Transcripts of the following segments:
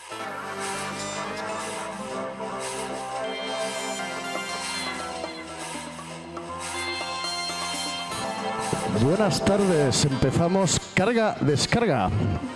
Buenas tardes, empezamos carga-descarga.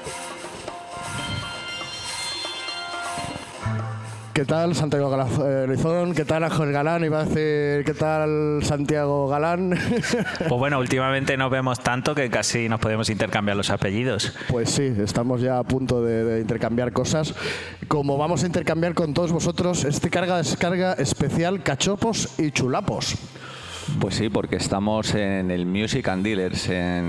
¿Qué tal Santiago Galazón? ¿Qué tal Ángel Galán? Iba a decir, ¿qué tal Santiago Galán? Pues bueno, últimamente nos vemos tanto que casi nos podemos intercambiar los apellidos. Pues sí, estamos ya a punto de intercambiar cosas. Como vamos a intercambiar con todos vosotros este carga-descarga especial cachopos y chulapos. Pues sí, porque estamos en el Music and Dealers,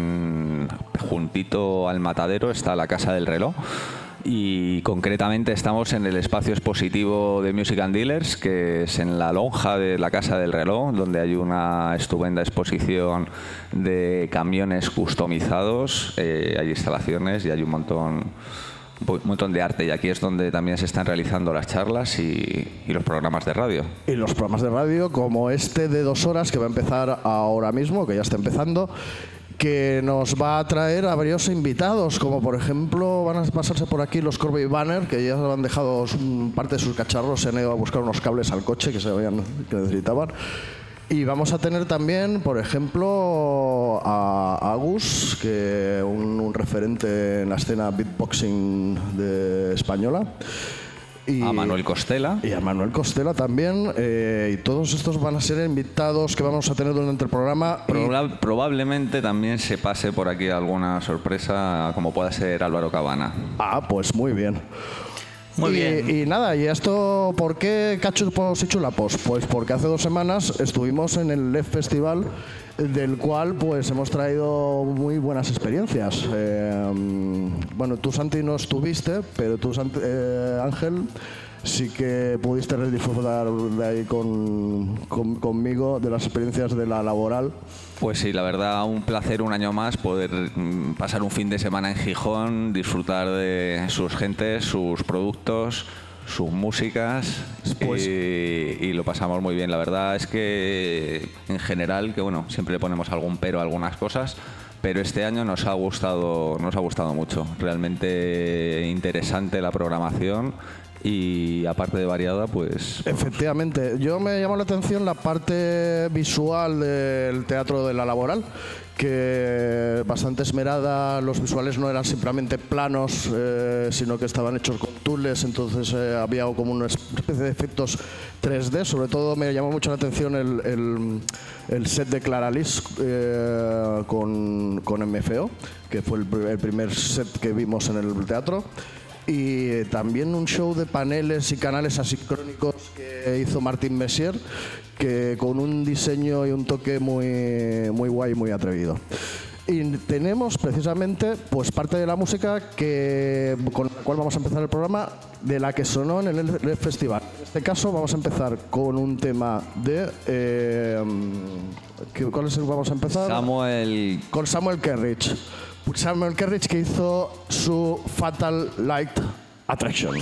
juntito al Matadero está la Casa del Reloj y concretamente estamos en el espacio expositivo de Music and Dealers, que es en la lonja de la Casa del Reloj, donde hay una estupenda exposición de camiones customizados, hay instalaciones y hay un montón de arte, y aquí es donde también se están realizando las charlas y los programas de radio. Y los programas de radio como este de 2 horas que va a empezar ahora mismo, que ya está empezando, que nos va a traer a varios invitados, como por ejemplo van a pasarse por aquí los Corby Banner, que ya han dejado parte de sus cacharros, se han ido a buscar unos cables al coche que necesitaban. Y vamos a tener también, por ejemplo, a Agus, que un referente en la escena beatboxing española. Y a Manuel Costela. Y a Manuel Costela también. Y todos estos van a ser invitados que vamos a tener durante el programa. Probablemente también se pase por aquí alguna sorpresa, como pueda ser Álvaro Cabana. Ah, pues muy bien. Muy bien. Y nada, ¿y esto por qué cachopos y chulapos? Pues porque hace 2 semanas estuvimos en el LEF Festival, del cual pues hemos traído muy buenas experiencias. Bueno, tú Santi no estuviste, pero tú Ángel sí que pudiste disfrutar de ahí conmigo de las experiencias de la laboral. Pues sí, la verdad, un placer un año más poder pasar un fin de semana en Gijón, disfrutar de sus gentes, sus productos, sus músicas, pues, y lo pasamos muy bien. La verdad es que en general, que bueno, siempre le ponemos algún pero a algunas cosas, pero este año nos ha gustado mucho. Realmente interesante la programación. Y aparte de variada, pues... Efectivamente, yo me llamó la atención la parte visual del Teatro de la Laboral, que bastante esmerada, los visuales no eran simplemente planos, sino que estaban hechos con tules, entonces había como una especie de efectos 3D. Sobre todo me llamó mucho la atención el set de Clara Lis con MFO, que fue el primer set que vimos en el teatro. Y también un show de paneles y canales asincrónicos que hizo Martín Messier, que con un diseño y un toque muy guay, muy atrevido. Y tenemos precisamente pues parte de la música con la cual vamos a empezar el programa, de la que sonó en el festival. En este caso vamos a empezar con un tema de... ¿Cuál es el que vamos a empezar? Con Samuel Kerridge. Samuel Kerridge, que hizo su Fatal Light Attraction.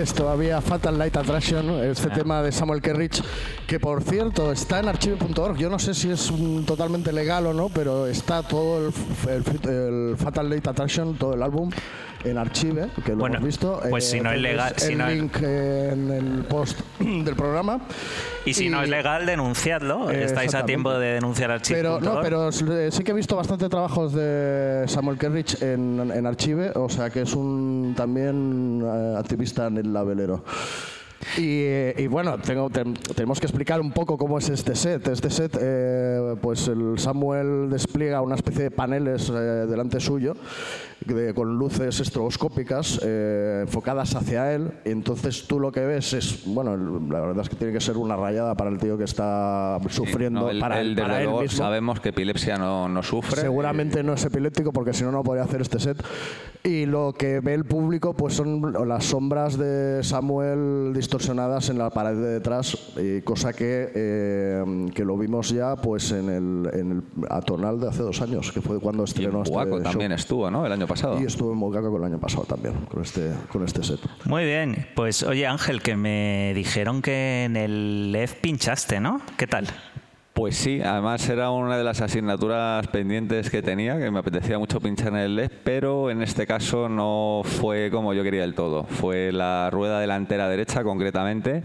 es todavía Fatal Light Attraction, este tema de Samuel Kerrich, que por cierto está en archive.org. Yo no sé si es totalmente legal o no, pero está todo el Fatal Light Attraction, todo el álbum en Archive, que lo hemos visto. Pues si no es legal, el link en el post del programa. Y si no es legal, denunciadlo. Estáis a tiempo de denunciar Archive. Pero sí que he visto bastante trabajos de Samuel Kerrich en Archive, o sea que es un también activista en el labelero. Y bueno, tenemos que explicar un poco cómo es este set. Este set, pues el Samuel despliega una especie de paneles delante suyo con luces estroboscópicas enfocadas hacia él. Y entonces tú lo que ves es, bueno, la verdad es que tiene que ser una rayada para el tío que está sufriendo. Sí, no, para él mismo. Sabemos que epilepsia no sufre. Seguramente no es epiléptico, porque si no, no podría hacer este set. Y lo que ve el público pues son las sombras de Samuel distorsionadas en la pared de detrás, cosa que lo vimos ya pues en el Atonal de hace 2 años, que fue cuando estrenó este show. También estuvo, ¿no? El año pasado. Y estuvo en Mocaco el año pasado también, con este set. Muy bien. Pues oye, Ángel, que me dijeron que en el LEF pinchaste, ¿no? ¿Qué tal? Pues sí, además era una de las asignaturas pendientes que tenía, que me apetecía mucho pinchar en el LED, pero en este caso no fue como yo quería del todo. Fue la rueda delantera derecha, concretamente,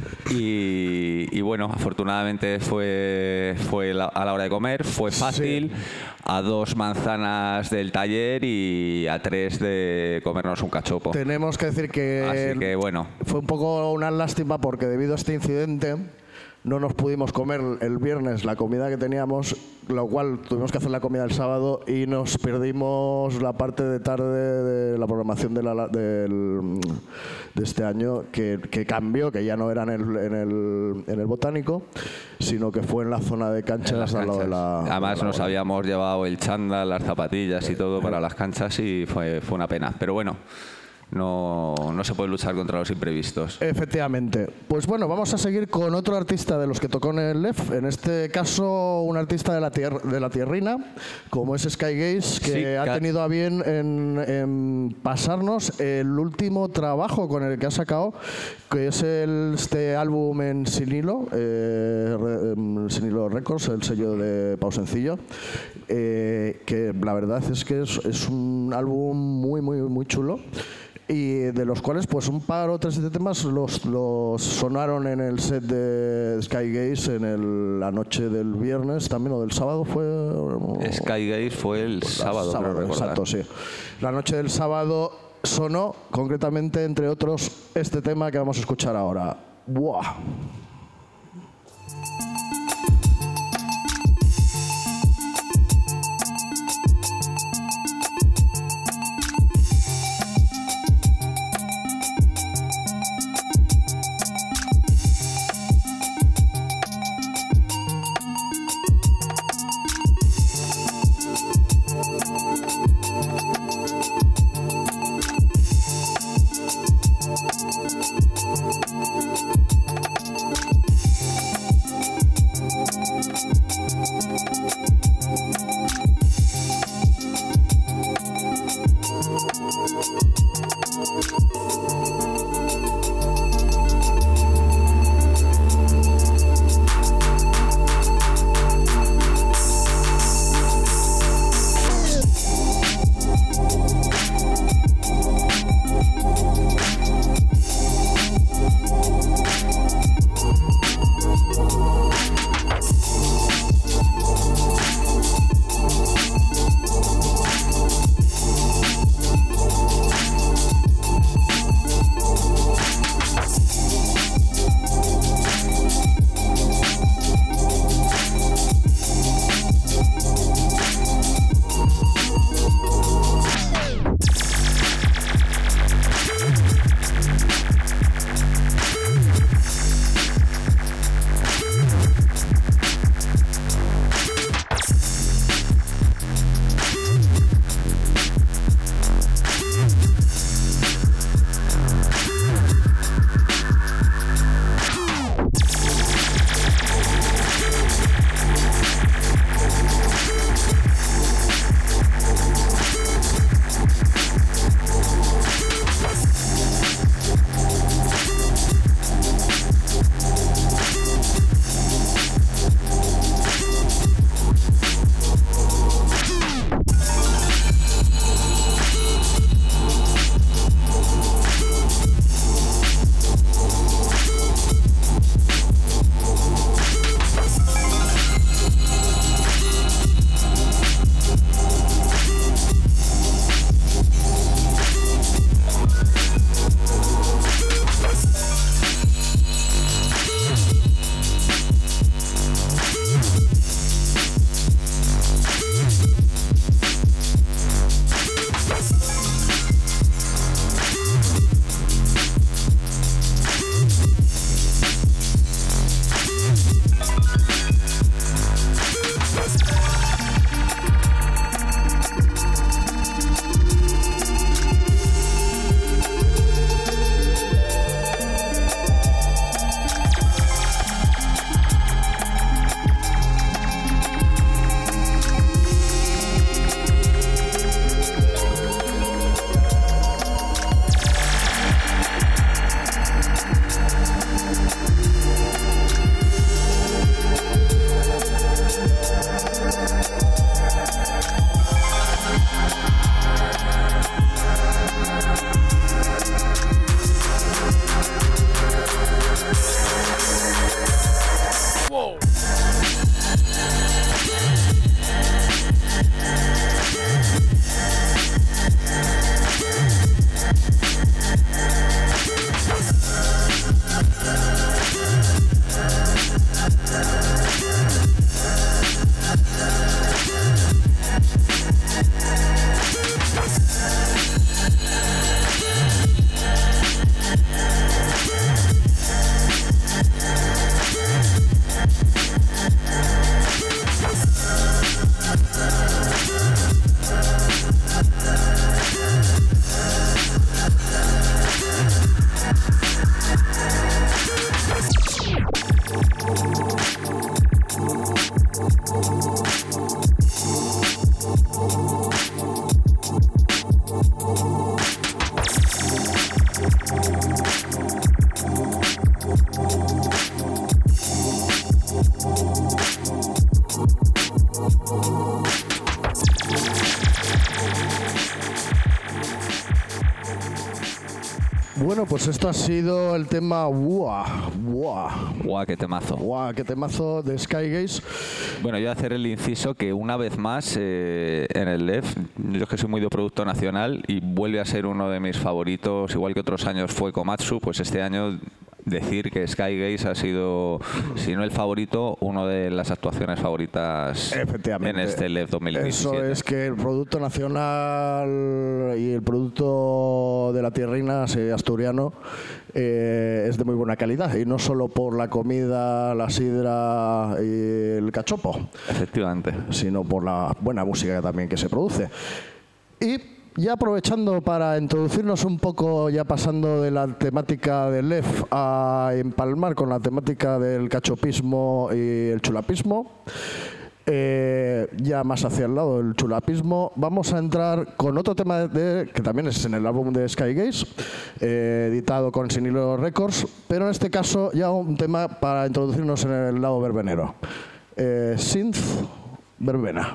y bueno, afortunadamente fue a la hora de comer, fue fácil, sí. A 2 manzanas del taller y a 3 de comernos un cachopo. Tenemos que decir que, así que bueno, fue un poco una lástima porque debido a este incidente no nos pudimos comer el viernes la comida que teníamos, lo cual tuvimos que hacer la comida el sábado y nos perdimos la parte de tarde de la programación de este año que cambió, que ya no era en el Botánico, sino que fue en la zona de canchas al lado de la... Además nos habíamos llevado el chándal, las zapatillas y todo para las canchas y fue una pena, pero bueno. No se puede luchar contra los imprevistos. Efectivamente. Pues bueno, vamos a seguir con otro artista de los que tocó en el LEF. En este caso, un artista de la tierrina, como es Sky Gaze, que sí, ha tenido a bien en pasarnos el último trabajo con el que ha sacado, que es este álbum en Sinilo, Sinilo Records, el sello de Pau Sencillo, que la verdad es que es un álbum muy, muy, muy chulo. Y de los cuales pues un par o 3 de temas los sonaron en el set de Sky Gaze en la noche del viernes también, o del sábado fue. Sky Gaze fue el sábado, exacto, sí. La noche del sábado sonó concretamente, entre otros, este tema que vamos a escuchar ahora. ¡Buah! Bueno, pues esto ha sido el tema Buah, Qué temazo. de Skygaze. Bueno, yo voy a hacer el inciso que una vez más en el LEF, yo es que soy muy de producto nacional y vuelve a ser uno de mis favoritos, igual que otros años fue Komatsu, pues este año decir que Skygaze ha sido, si no el favorito, una de las actuaciones favoritas en este LEF 2017. Eso es, que el producto nacional y el producto de la tierrina asturiano es de muy buena calidad, y no solo por la comida, la sidra y el cachopo. Efectivamente. Sino por la buena música también que se produce. Y ya aprovechando para introducirnos un poco, ya pasando de la temática del LEF a empalmar con la temática del cachopismo y el chulapismo, ya más hacia el lado del chulapismo, vamos a entrar con otro tema que también es en el álbum de Skygaze, editado con Sin Hilo Records, pero en este caso ya un tema para introducirnos en el lado verbenero. Synth verbena.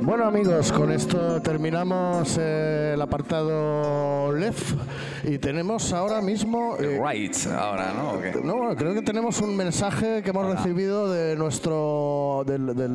Bueno amigos, con esto terminamos el apartado LEF y tenemos ahora mismo... Right, ahora, ¿no? ¿O qué? No, bueno, creo que tenemos un mensaje que hemos recibido de nuestro...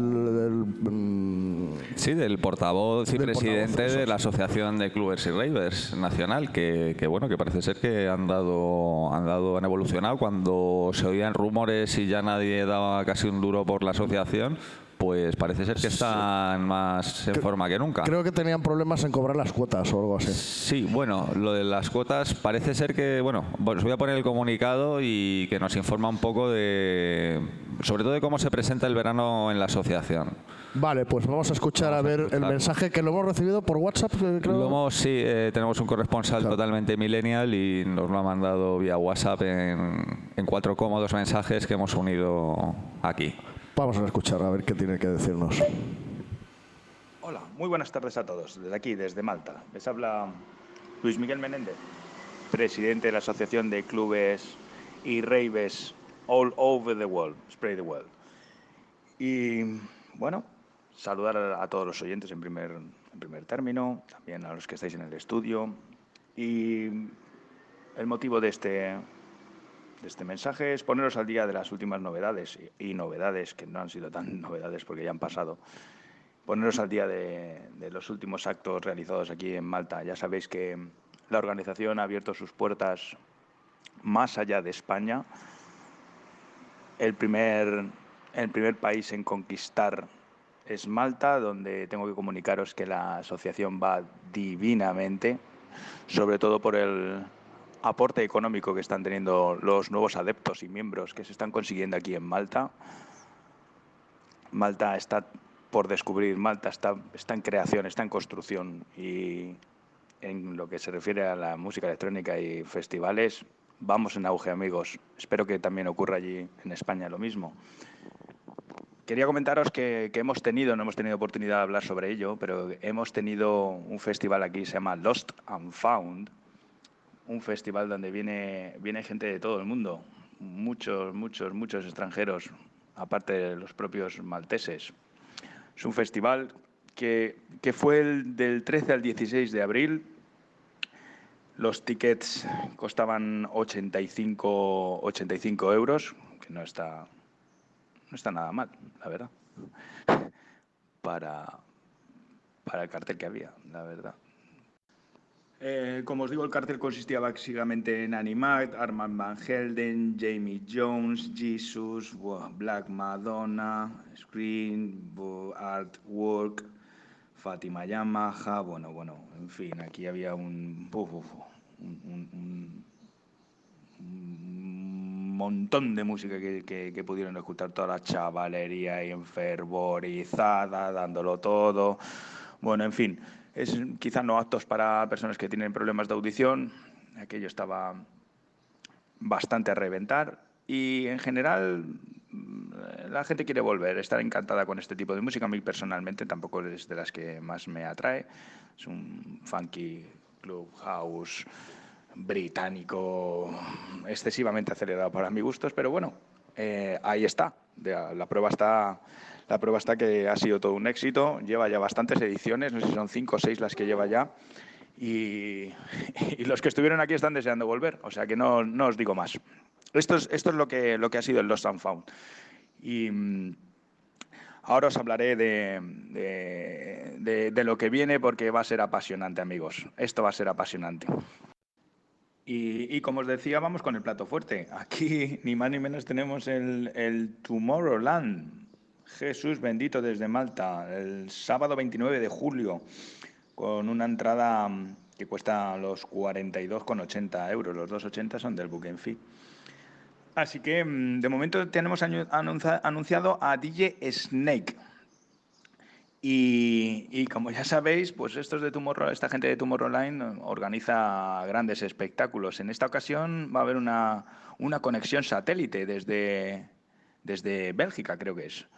Sí, del portavoz y Del presidente portavoz, de eso. la Asociación de Clubes y Ravers Nacional, que bueno, que parece ser que han evolucionado. Cuando se oían rumores y ya nadie daba casi un duro por la asociación, pues parece ser que están más en forma que nunca. Creo que tenían problemas en cobrar las cuotas o algo así. Sí, bueno, lo de las cuotas parece ser que, bueno, os voy a poner el comunicado y que nos informa un poco sobre todo de cómo se presenta el verano en la asociación. Vale, pues vamos a escuchar el mensaje que lo hemos recibido por WhatsApp, creo. Sí, tenemos un corresponsal totalmente millennial y nos lo ha mandado vía WhatsApp en 4 cómodos mensajes que hemos unido aquí. Vamos a escuchar a ver qué tiene que decirnos. Hola, muy buenas tardes a todos. Desde aquí, desde Malta. Les habla Luis Miguel Menéndez, presidente de la Asociación de Clubes y Raves All Over the World, Spray the World. Y bueno, saludar a todos los oyentes en primer término, también a los que estáis en el estudio. Y el motivo de este mensaje es poneros al día de las últimas novedades y novedades que no han sido tan novedades porque ya han pasado. Poneros al día de los últimos actos realizados aquí en Malta. Ya sabéis que la organización ha abierto sus puertas más allá de España. El primer país en conquistar es Malta, donde tengo que comunicaros que la asociación va divinamente, sobre todo por el aporte económico que están teniendo los nuevos adeptos y miembros que se están consiguiendo aquí en Malta. Malta está por descubrir, Malta está en creación, está en construcción, y en lo que se refiere a la música electrónica y festivales, vamos en auge, amigos. Espero que también ocurra allí en España lo mismo. Quería comentaros que no hemos tenido oportunidad de hablar sobre ello, pero hemos tenido un festival aquí, se llama Lost and Found, un festival donde viene gente de todo el mundo, muchos extranjeros, aparte de los propios malteses. Es un festival que fue del 13 al 16 de abril. Los tickets costaban 85 euros, que no está nada mal, la verdad, para el cartel que había, la verdad. Como os digo, el cartel consistía básicamente en Animact, Armand Van Helden, Jamie Jones, Jesus, Black Madonna, Screen, Artwork, Fatima Yamaha, bueno, en fin, aquí había un montón de música que pudieron escuchar toda la chavalería y enfervorizada, dándolo todo. Bueno, en fin, es quizás no aptos para personas que tienen problemas de audición. Aquello estaba bastante a reventar y en general la gente quiere volver, estar encantada con este tipo de música. A mí personalmente tampoco es de las que más me atrae. Es un funky club house británico excesivamente acelerado para mis gustos, pero bueno, ahí está. La prueba está que ha sido todo un éxito. Lleva ya bastantes ediciones, no sé si son 5 o 6 las que lleva ya, y los que estuvieron aquí están deseando volver, o sea que no os digo más. Esto es lo que ha sido el Lost and Found. Y ahora os hablaré de lo que viene, porque va a ser apasionante, amigos. Esto va a ser apasionante. Y como os decía, vamos con el plato fuerte. Aquí ni más ni menos tenemos el Tomorrowland. Jesús bendito, desde Malta, el sábado 29 de julio, con una entrada que cuesta los 42,80 euros. Los 2,80 son del Booking Fee. Así que de momento tenemos anunciado a DJ Snake. Y como ya sabéis, pues esta gente de Tomorrowland organiza grandes espectáculos. En esta ocasión va a haber una conexión satélite desde Bélgica, creo que es.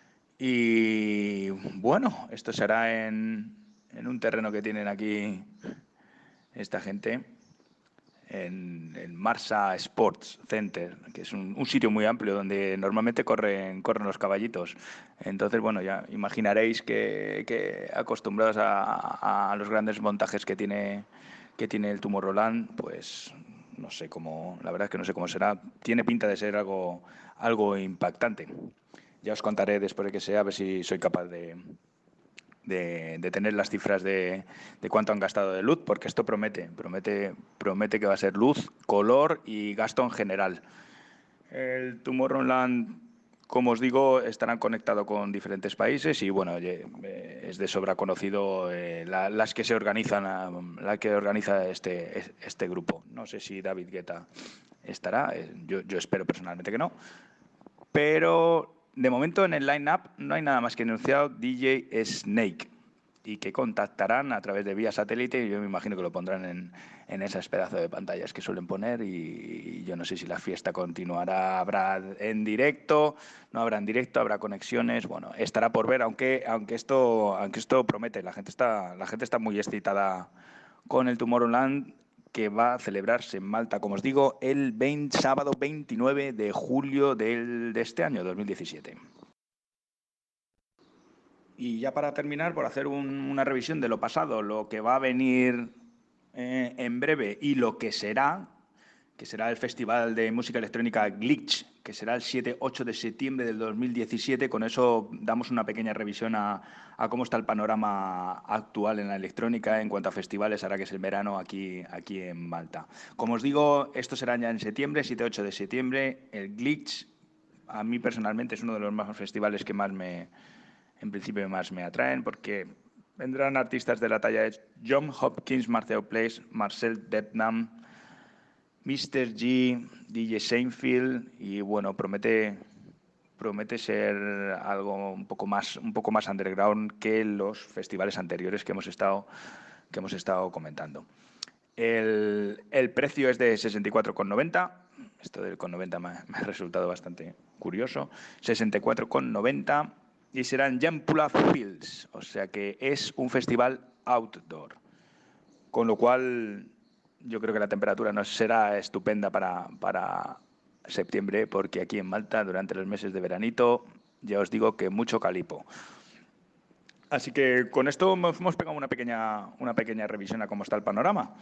Y bueno, esto será en un terreno que tienen aquí esta gente. el Marsa Sports Center, que es un sitio muy amplio donde normalmente corren los caballitos. Entonces, bueno, ya imaginaréis que acostumbrados a los grandes montajes que tiene el Tomorrowland, pues no sé cómo, la verdad es que no sé cómo será. Tiene pinta de ser algo impactante. Ya os contaré después de que sea, a ver si soy capaz de tener las cifras de cuánto han gastado de luz, porque esto promete que va a ser luz, color y gasto en general. El Tomorrowland, como os digo, estarán conectados con diferentes países y bueno, es de sobra conocido las que se organizan, la que organiza este grupo. No sé si David Guetta estará, yo espero personalmente que no, pero de momento en el line-up no hay nada más que anunciado DJ Snake y que contactarán a través de vía satélite y yo me imagino que lo pondrán en esas pedazos de pantallas que suelen poner y yo no sé si la fiesta continuará, habrá en directo, no habrá en directo, habrá conexiones, bueno, estará por ver, aunque esto promete, la gente está muy excitada con el Tomorrowland, que va a celebrarse en Malta, como os digo, el sábado 29 de julio de este año, 2017. Y ya para terminar, por hacer una revisión de lo pasado, lo que va a venir en breve y lo que será el Festival de Música Electrónica Glitch, que será el 7-8 de septiembre del 2017. Con eso damos una pequeña revisión a cómo está el panorama actual en la electrónica en cuanto a festivales, ahora que es el verano aquí en Malta. Como os digo, esto será ya en septiembre, 7-8 de septiembre. El Glitch, a mí personalmente, es uno de los más festivales que en principio más me atraen, porque vendrán artistas de la talla de John Hopkins, Marcel Place, Marcel Debenham, Mr. G, DJ Seinfeld y bueno, promete ser algo un poco más underground que los festivales anteriores que hemos estado comentando. El precio es de 64,90. Esto del con 90 me ha resultado bastante curioso. 64,90 y serán Jampula Fields, o sea que es un festival outdoor, con lo cual yo creo que la temperatura no será estupenda para septiembre, porque aquí en Malta, durante los meses de veranito, ya os digo que mucho calipo. Así que con esto hemos pegado una pequeña revisión a cómo está el panorama.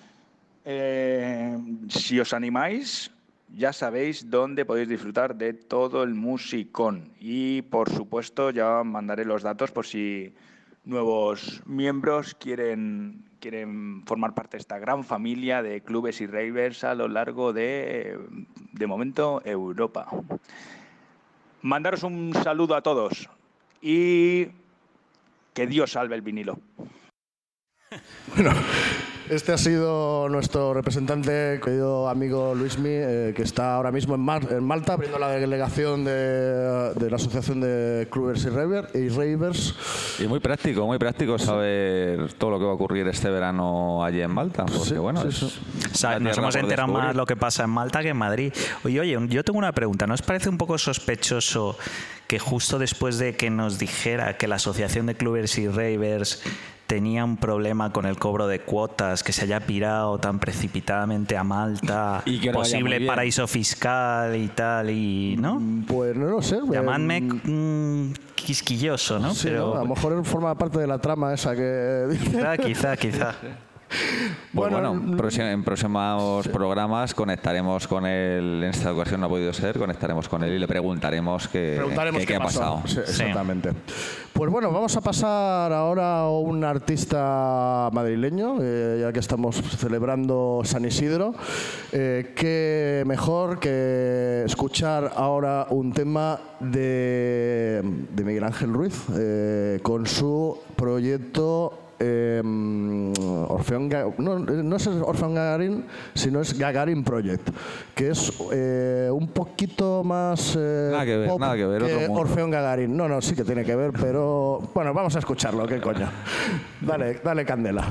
Si os animáis, ya sabéis dónde podéis disfrutar de todo el musicón. Y, por supuesto, ya mandaré los datos por si nuevos miembros quieren formar parte de esta gran familia de clubes y ravers a lo largo de momento, Europa. Mandaros un saludo a todos y que Dios salve el vinilo. Bueno, este ha sido nuestro representante, querido amigo Luismi, que está ahora mismo en Malta, abriendo la delegación de la Asociación de Clubbers y Ravers. Y muy práctico saber todo lo que va a ocurrir este verano allí en Malta. Porque, sí, bueno, nos hemos enterado más lo que pasa en Malta que en Madrid. Oye, yo tengo una pregunta. ¿No os parece un poco sospechoso que justo después de que nos dijera que la Asociación de Clubbers y Ravers tenía un problema con el cobro de cuotas, que se haya pirado tan precipitadamente a Malta, y que posible paraíso fiscal y tal, y ¿no? Pues no lo sé. Llamadme quisquilloso, ¿no? Sí, pero ¿no? A lo mejor forma parte de la trama esa que... Quizá. Pues bueno, en próximos programas conectaremos con él. En esta ocasión no ha podido ser, conectaremos con él y le preguntaremos qué ha pasado. Sí, exactamente. Pues bueno, vamos a pasar ahora a un artista madrileño, ya que estamos celebrando San Isidro. Qué mejor que escuchar ahora un tema de Miguel Ángel Ruiz con su proyecto Orfeón, no es Orfeón Gagarin, sino es Gagarin Project, que es un poquito más nada que ver, que Orfeón Gagarin. No, sí que tiene que ver, pero bueno, vamos a escucharlo, qué coño. Dale candela.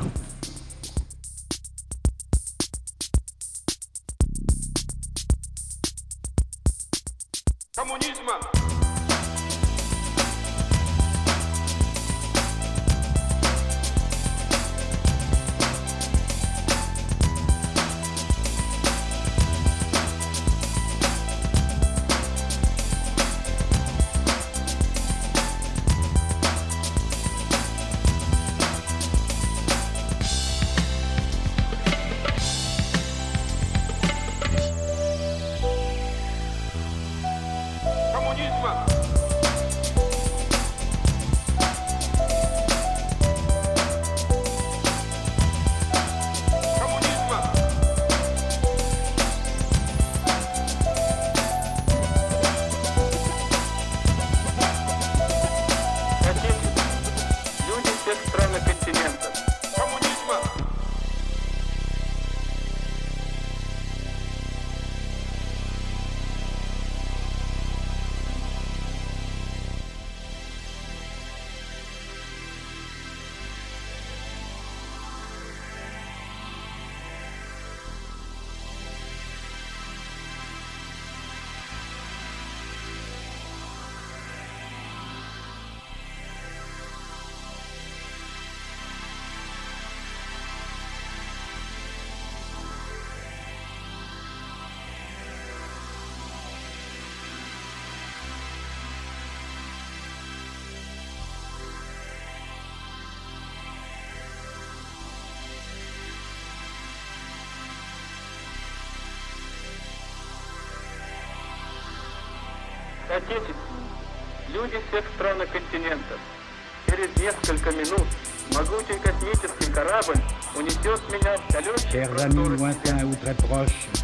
Отечественники, люди всех стран и континентов, через несколько минут могучий космический корабль унесет меня в далекие просторы.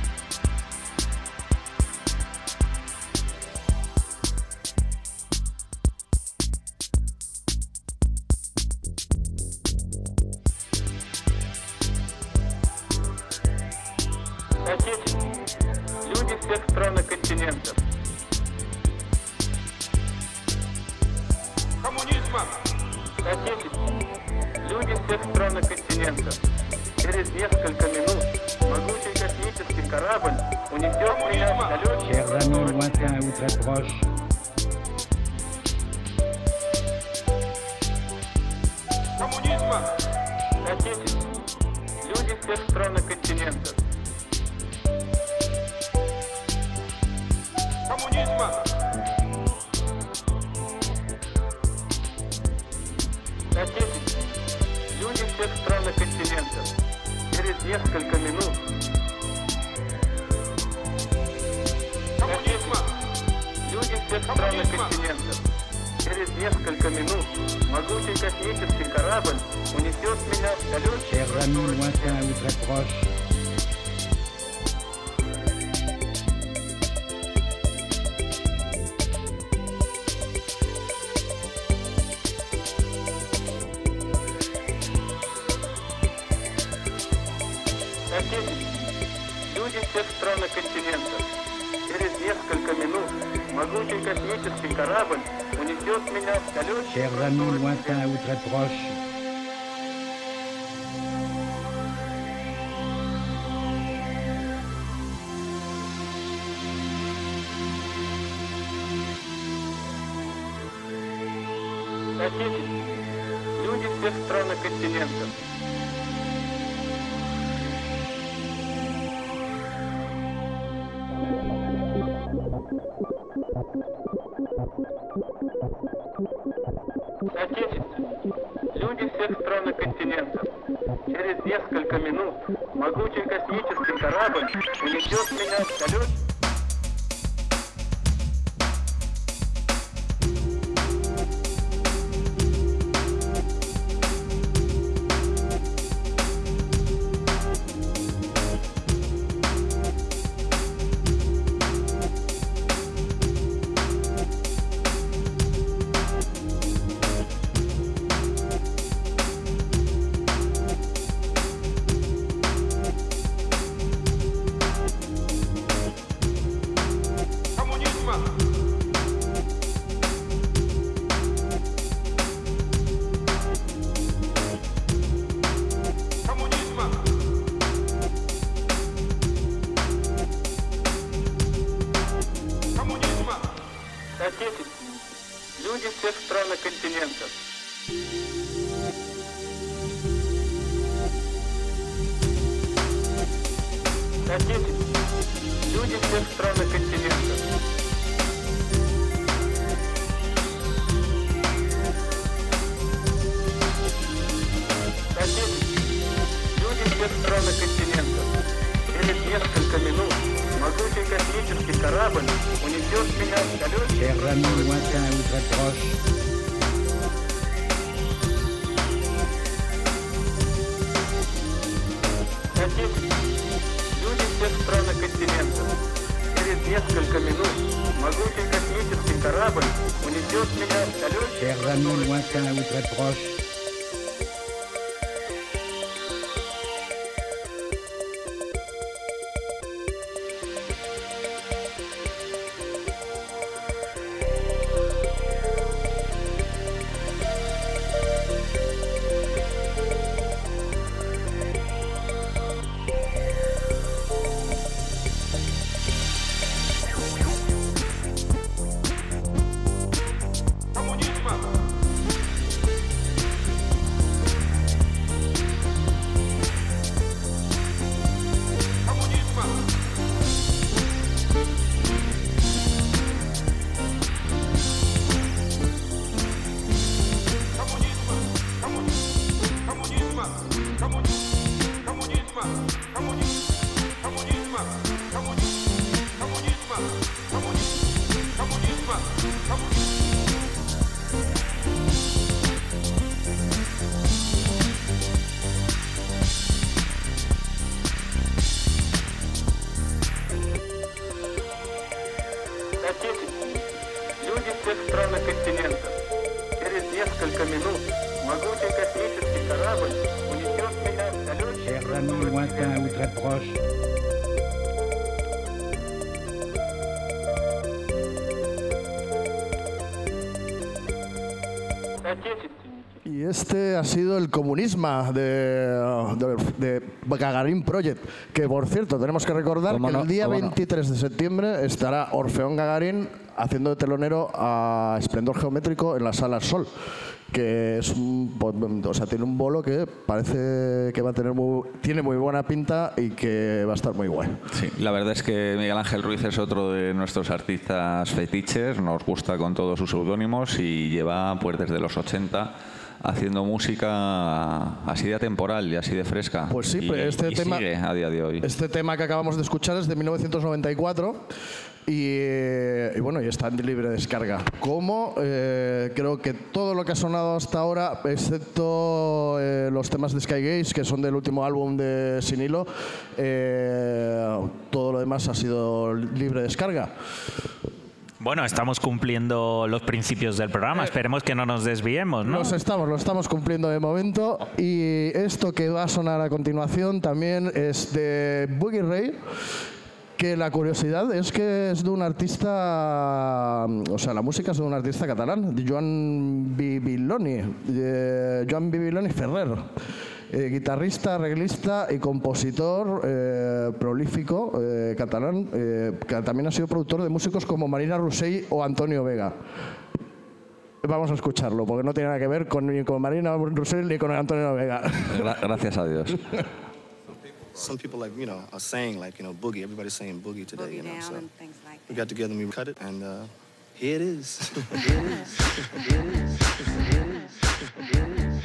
Отечественники, люди всех стран и континентов. Отечественники, люди всех стран и континентов. Через несколько минут могучий космический корабль унесет меня в далекие просторы. Отечественники, люди всех стран и континентов. Отечественники, люди всех стран и континентов. Через несколько минут. Отечественники, люди всех стран и континентов. Через несколько минут могучий космический корабль унесет меня в далекие просторы. Люди всех стран и континентов. Через несколько минут могучий космический корабль унесет меня в далекие просторы. Отечественники, люди всех стран и континентов. Отечественники, люди всех стран и континентов. Через несколько минут могучий космический корабль унесет меня в далекие. Отечественники, люди всех стран и континентов. Отечественники, люди всех стран и континентов. Отечественники, люди всех стран и континентов. Через несколько минут могучий космический космический корабль унесет меня в далекие... Vers l'amour lointain ou très proche. Люди всех стран и континентов. Через несколько минут могучий космический корабль унесет меня в далекие... Vers l'amour lointain ou très proche. Люди всех стран и континентов. Через несколько минут могучий космический корабль унесет меня в далекие... Vers l'amour lointain ou très proche. Y este ha sido el comunismo de Gagarin Project, que por cierto tenemos que recordar que el día 23 de septiembre estará Orfeón Gagarin haciendo de telonero a Esplendor Geométrico en la Sala Sol, que es tiene un bolo que parece que va a tener tiene muy buena pinta y que va a estar muy guay. Sí, la verdad es que Miguel Ángel Ruiz es otro de nuestros artistas fetiches, nos gusta con todos sus seudónimos y lleva pues desde los 80 haciendo música así de atemporal y así de fresca. Pues sí, este tema sigue a día de hoy. Este tema que acabamos de escuchar es de 1994 y bueno, y está en libre descarga. Como creo que todo lo que ha sonado hasta ahora, excepto los temas de Sky Gaze, que son del último álbum de Sin Hilo, todo lo demás ha sido libre descarga. Bueno, estamos cumpliendo los principios del programa. Esperemos que no nos desviemos, ¿no? Lo estamos cumpliendo de momento. Y esto que va a sonar a continuación también es de Boogie Ray, que la curiosidad es que es de un artista, o sea, la música es de un artista catalán, de Joan Bibiloni Ferrer. Guitarrista, arreglista y compositor prolífico catalán, que también ha sido productor de músicos como Marina Rossell o Antonio Vega. Vamos a escucharlo, porque no tiene nada que ver ni con Marina Rossell ni con Antonio Vega. Gracias a Dios. Some people are saying boogie. Everybody's saying boogie today, boogie so and things like that. We got together and we cut it, and here it is. Here it is. Here it is. Here it is. Here it is.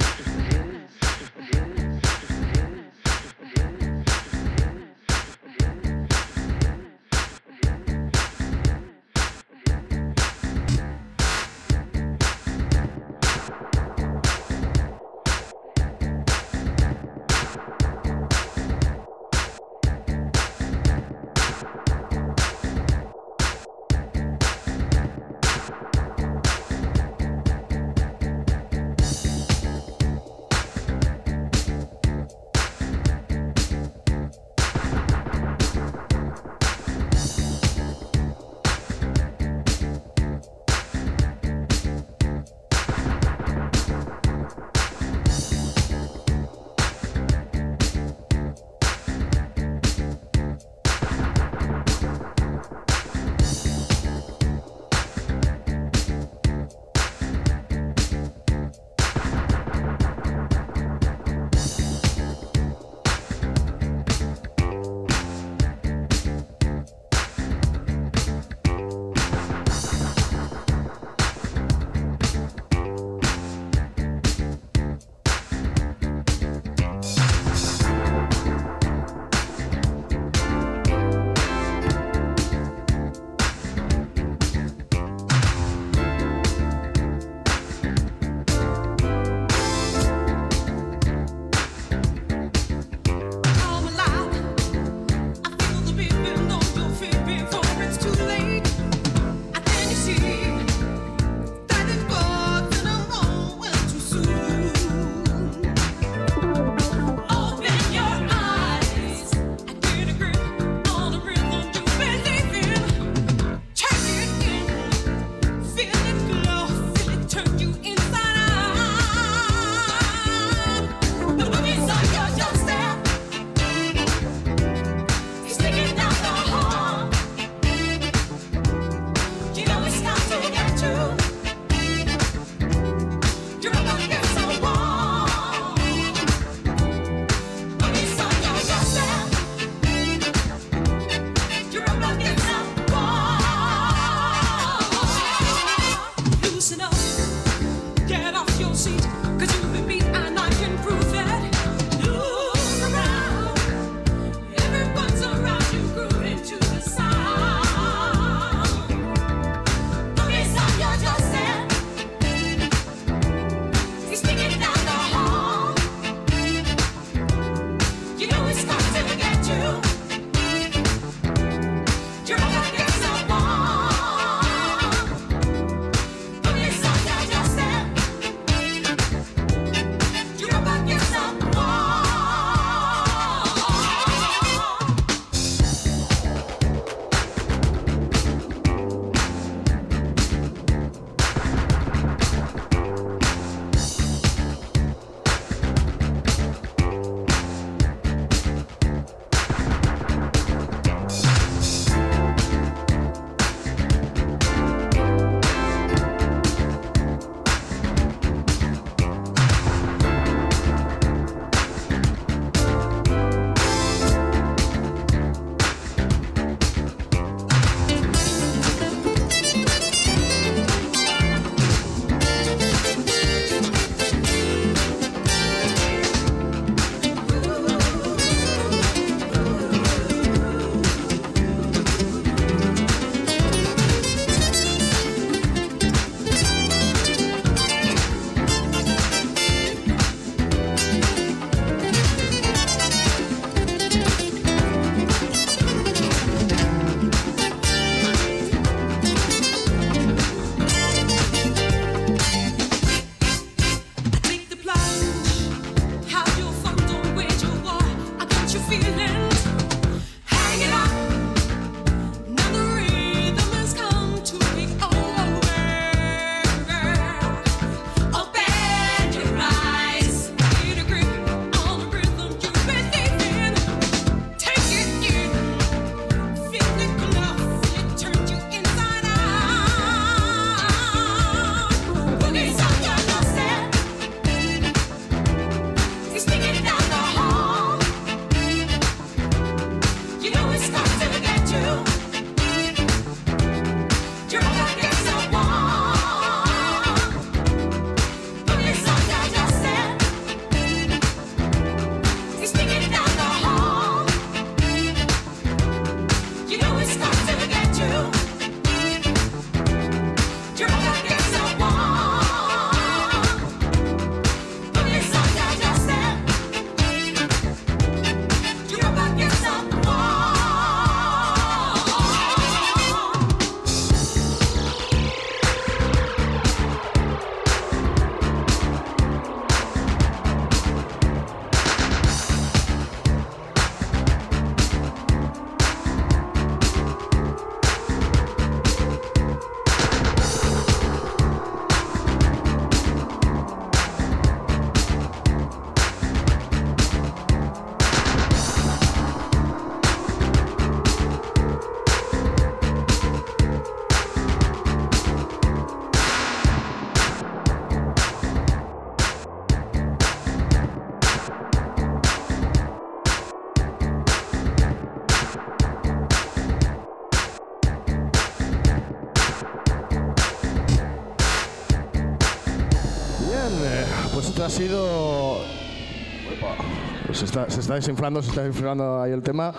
pues esto ha sido... Se está desinflando ahí el tema.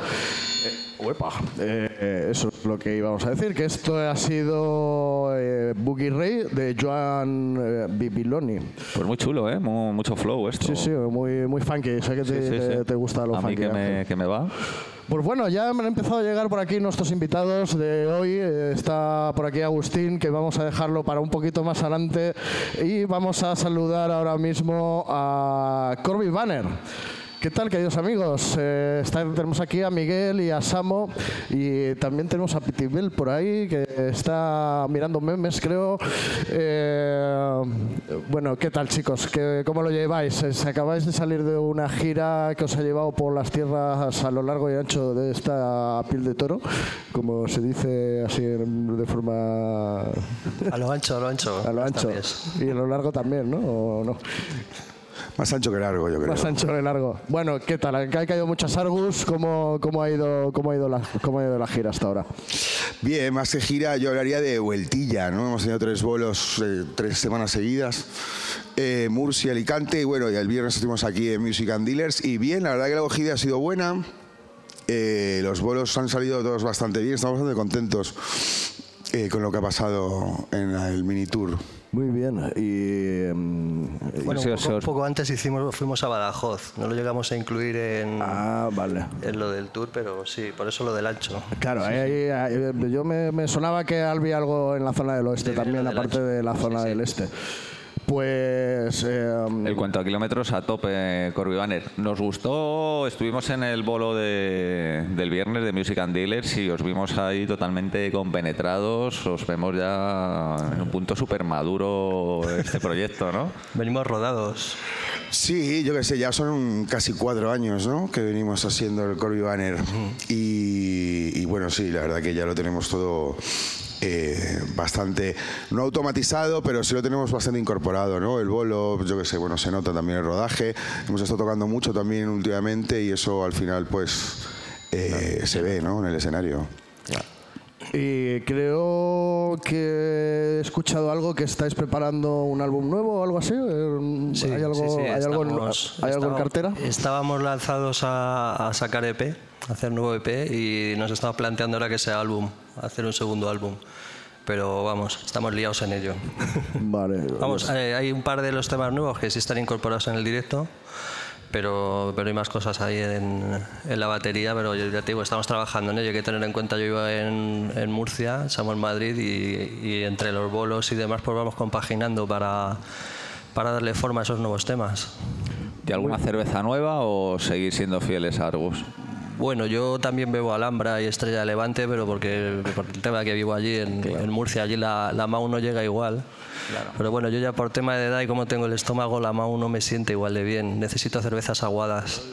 Eso es lo que íbamos a decir, que esto ha sido Boogie Ray de Joan Bibiloni. Pues muy chulo, ¿eh? Mucho flow esto. Sí, muy funky. Sé que te gusta lo funky. A mí que me va. Pues bueno, ya me han empezado a llegar por aquí nuestros invitados de hoy. Está por aquí Agustín, que vamos a dejarlo para un poquito más adelante. Y vamos a saludar ahora mismo a Corby Banner. ¿Qué tal, queridos amigos? Tenemos aquí a Miguel y a Samo, y también tenemos a Pitibel por ahí, que está mirando memes, creo. Bueno, ¿qué tal, chicos? ¿Cómo lo lleváis? ¿Acabáis de salir de una gira que os ha llevado por las tierras a lo largo y ancho de esta piel de toro? Como se dice así de forma... A lo ancho. A lo ancho. Y a lo largo también, ¿no? ¿O no? Más ancho que largo, yo creo. Más ancho que largo. Bueno, ¿qué tal? Han caído muchas Argus. ¿Cómo ha ido la gira hasta ahora? Bien, más que gira, yo hablaría de vueltilla, ¿no? Hemos tenido 3 bolos, 3 semanas seguidas. Murcia, Alicante, y bueno, y el viernes estuvimos aquí en Music and Dealers. Y bien, la verdad que la acogida ha sido buena. Los bolos han salido todos bastante bien. Estamos bastante contentos con lo que ha pasado en el mini tour. Muy bien. Y bueno, un poco antes fuimos a Badajoz. No lo llegamos a incluir en lo del tour, pero sí, por eso lo del ancho. Claro, sí. Yo me sonaba que había algo en la zona del oeste también, aparte de la zona del este. Pues... El cuento a kilómetros a tope, Corby Banner. Nos gustó, estuvimos en el bolo del viernes de Music and Dealers y os vimos ahí totalmente compenetrados. Os vemos ya en un punto súper maduro este proyecto, ¿no? Venimos rodados. Sí, yo qué sé, ya son casi 4 años, ¿no?, que venimos haciendo el Corby Banner. Y bueno, sí, la verdad que ya lo tenemos todo... bastante, no automatizado, pero sí lo tenemos bastante incorporado, ¿no? El bolo, yo qué sé, bueno, se nota también el rodaje. Hemos estado tocando mucho también últimamente y eso al final, pues, se ve, ¿no?, en el escenario. Y creo que he escuchado algo que estáis preparando un álbum nuevo o algo así. Sí, ¿Hay algo en cartera? Estábamos lanzados a sacar EP, a hacer nuevo EP, y nos estamos planteando ahora que sea álbum, hacer un segundo álbum. Pero vamos, estamos liados en ello. Vale. Vamos, hay un par de los temas nuevos que sí están incorporados en el directo, pero hay más cosas ahí en la batería, pero ya te digo, estamos trabajando en ello. Hay que tener en cuenta, yo iba en Murcia, estamos en Madrid, y entre los bolos y demás pues vamos compaginando para darle forma a esos nuevos temas. ¿Y alguna cerveza nueva o seguir siendo fieles a Argus? Bueno, yo también bebo Alhambra y Estrella de Levante, pero por el tema de que vivo allí en Murcia, allí la MAU no llega igual. Claro. Pero bueno, yo ya por tema de edad y como tengo el estómago, la MAU no me siente igual de bien. Necesito cervezas aguadas.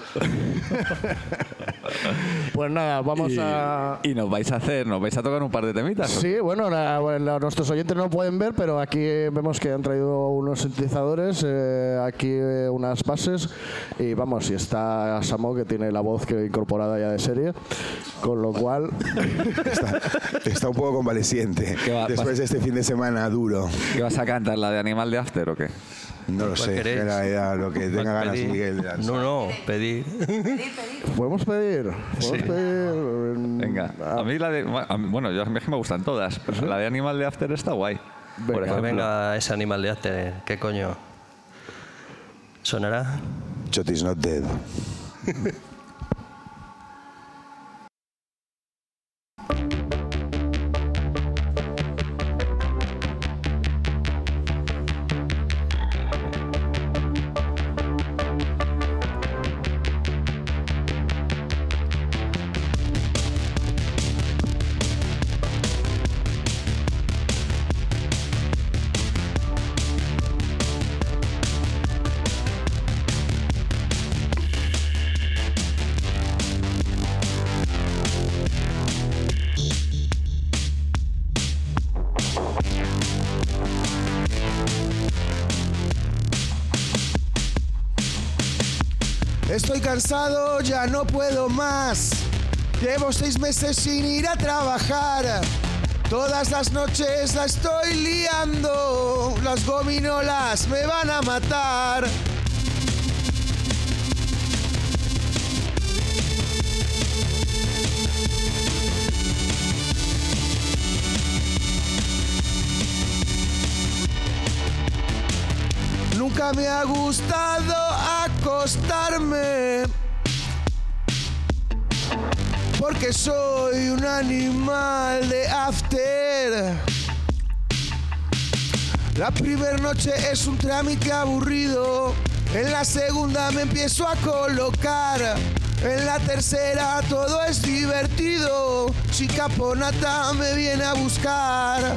Pues nada, vamos a... ¿Y nos vais a tocar un par de temitas? Sí, bueno, nuestros oyentes no pueden ver, pero aquí vemos que han traído unos sintetizadores, aquí unas bases, y vamos, y está Samo, que tiene la voz que incorporada ya de serie, con lo cual... Está un poco convaleciente después de este fin de semana duro. ¿Qué vas a cantar, la de Animal de After o qué? No lo sé, era lo que tenga ganas Miguel. No, pedí. ¿Podemos pedir? Sí. Venga, a mí la de... Bueno, yo a mí me gustan todas, pero la de Animal de After está guay. Venga, ese Animal de After, ¿qué coño? ¿Sonará? Shot is not dead. Estoy cansado, ya no puedo más. Llevo 6 meses sin ir a trabajar. Todas las noches la estoy liando, las gominolas me van a matar. Nunca me ha gustado acostarme, porque soy un animal de after. La primera noche es un trámite aburrido, en la segunda me empiezo a colocar, en la tercera todo es divertido, chica ponata me viene a buscar.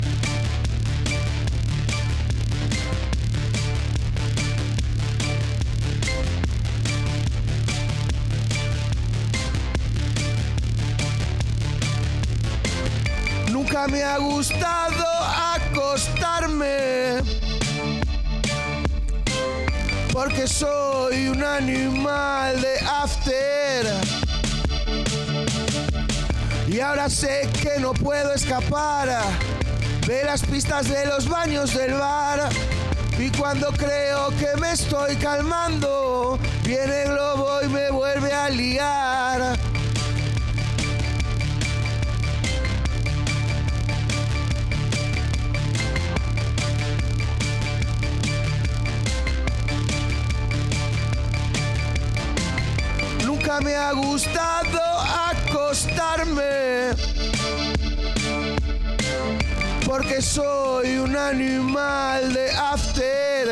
Nunca me ha gustado acostarme, porque soy un animal de after. Y ahora sé que no puedo escapar de las pistas de los baños del bar. Y cuando creo que me estoy calmando, viene el globo y me vuelve a liar. Nunca me ha gustado acostarme, porque soy un animal de after.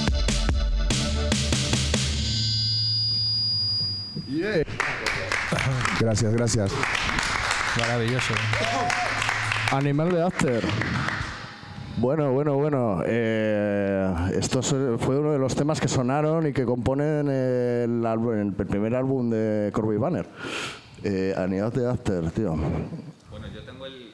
Yeah. Gracias. Maravilloso. Animal de after. Bueno. Esto fue uno de los temas que sonaron y que componen el primer álbum de Corby Banner. Animal de after, tío. Bueno, yo tengo el...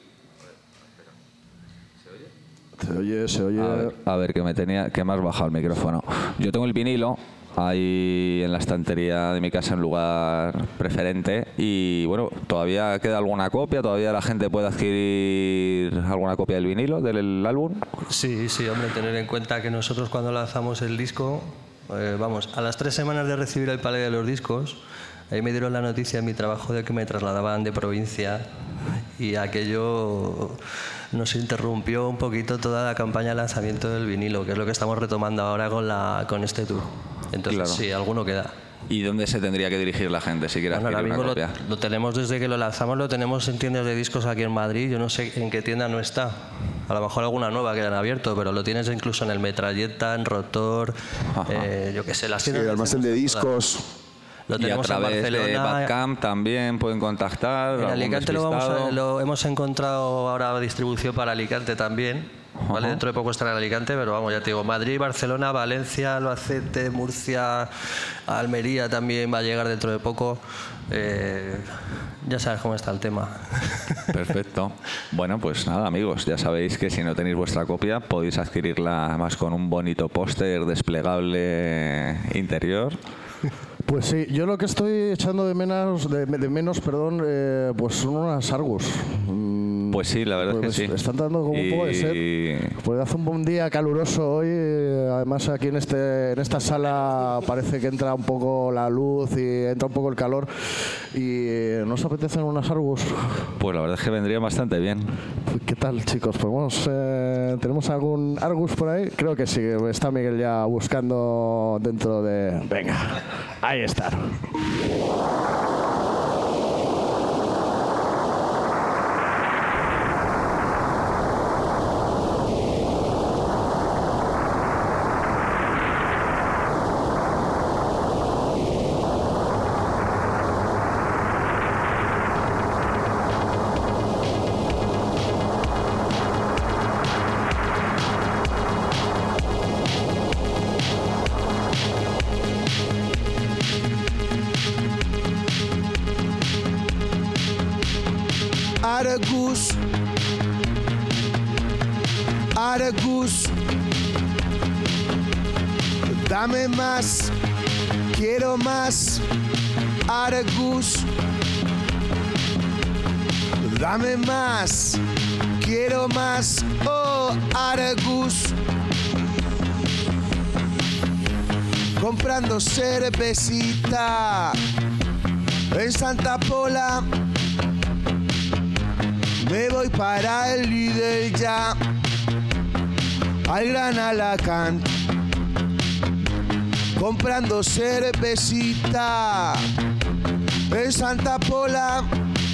¿Se oye? A ver, que me has bajado el micrófono. Yo tengo el vinilo ahí en la estantería de mi casa, en lugar preferente, y bueno, todavía queda alguna copia, todavía la gente puede adquirir alguna copia del vinilo, del álbum. Sí, hombre, tener en cuenta que nosotros cuando lanzamos el disco, a las 3 semanas de recibir el palé de los discos, ahí me dieron la noticia en mi trabajo de que me trasladaban de provincia, y aquello nos interrumpió un poquito toda la campaña de lanzamiento del vinilo, que es lo que estamos retomando ahora con este tour. Entonces, claro. Sí, alguno queda. ¿Y dónde se tendría que dirigir la gente si quiere adquirir una copia? Lo tenemos desde que lo lanzamos, lo tenemos en tiendas de discos aquí en Madrid. Yo no sé en qué tienda no está. A lo mejor alguna nueva que han abierto, pero lo tienes incluso en el Metralleta, en Rotor, yo qué sé, las tiendas. Sí, el almacén de discos. Lo tenemos y a través en Barcelona. De Bandcamp también pueden contactar. En Alicante lo hemos encontrado ahora distribución para Alicante también. ¿Vale? Dentro de poco estará en Alicante, pero vamos, ya te digo, Madrid, Barcelona, Valencia, Albacete, Murcia, Almería también va a llegar dentro de poco. Ya sabes cómo está el tema. Perfecto. Bueno, pues nada, amigos, ya sabéis que si no tenéis vuestra copia podéis adquirirla además con un bonito póster desplegable interior. Pues sí, yo lo que estoy echando de menos, pues son unas Argus. Pues sí, la verdad es que sí. Están dando como un poco de sed. Pues hace un buen día caluroso hoy. Además aquí en esta sala parece que entra un poco la luz y entra un poco el calor. ¿Y no os apetecen unas Argus? Pues la verdad es que vendría bastante bien. ¿Qué tal, chicos? ¿Tenemos algún Argus por ahí? Creo que sí. Está Miguel ya buscando dentro de... Venga, ahí está. Argus, dame más, quiero más. Argus, dame más, quiero más, oh Argus. Comprando cervecita en Santa Pola. Me voy para el Lidl ya, al Gran Alacant. Comprando cervecita en Santa Pola.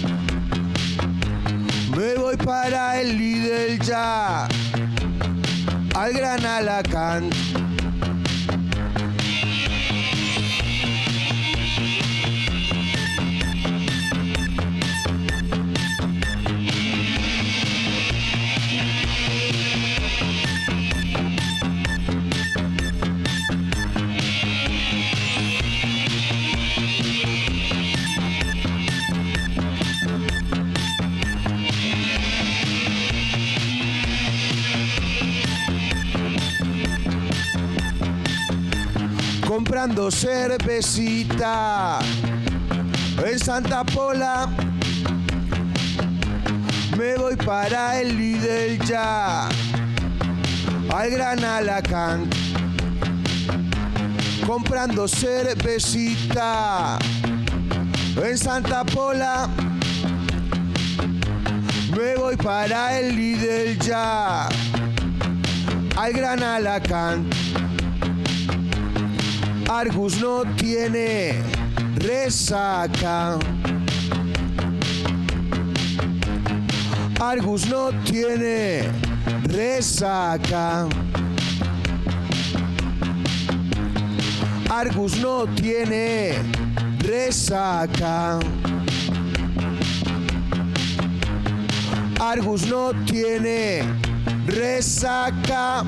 Me voy para el Lidl ya, al Gran Alacant. Comprando cervecita en Santa Pola. Me voy para el Lidl ya, al Gran Alacant. Comprando cervecita en Santa Pola. Me voy para el Lidl ya, al Gran Alacant. Argus no tiene resaca. Argus no tiene resaca. Argus no tiene resaca. Argus no tiene resaca.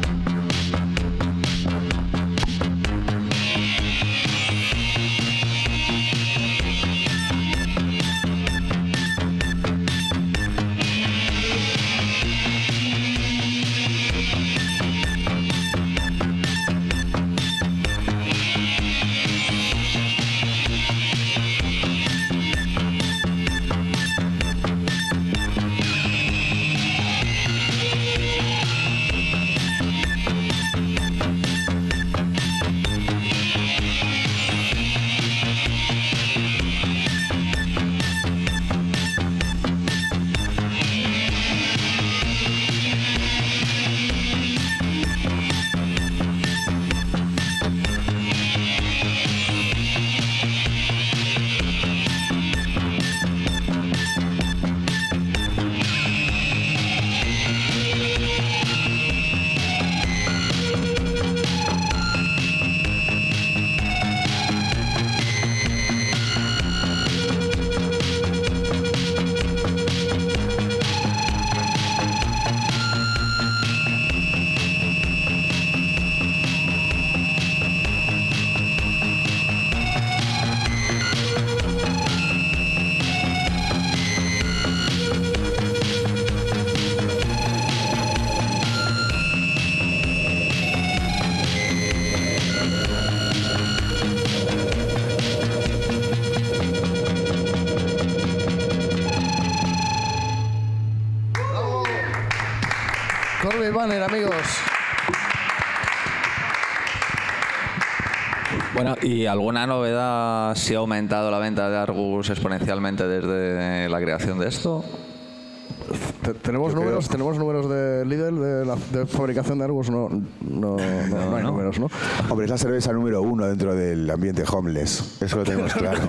Corby Banner, amigos. Bueno, ¿y alguna novedad si ha aumentado la venta de Argus exponencialmente desde la creación de esto? ¿Tenemos números de Lidl, de fabricación de Argus? No hay números, ¿no? Hombre, es la cerveza número 1 dentro del ambiente homeless. Eso lo tenemos claro.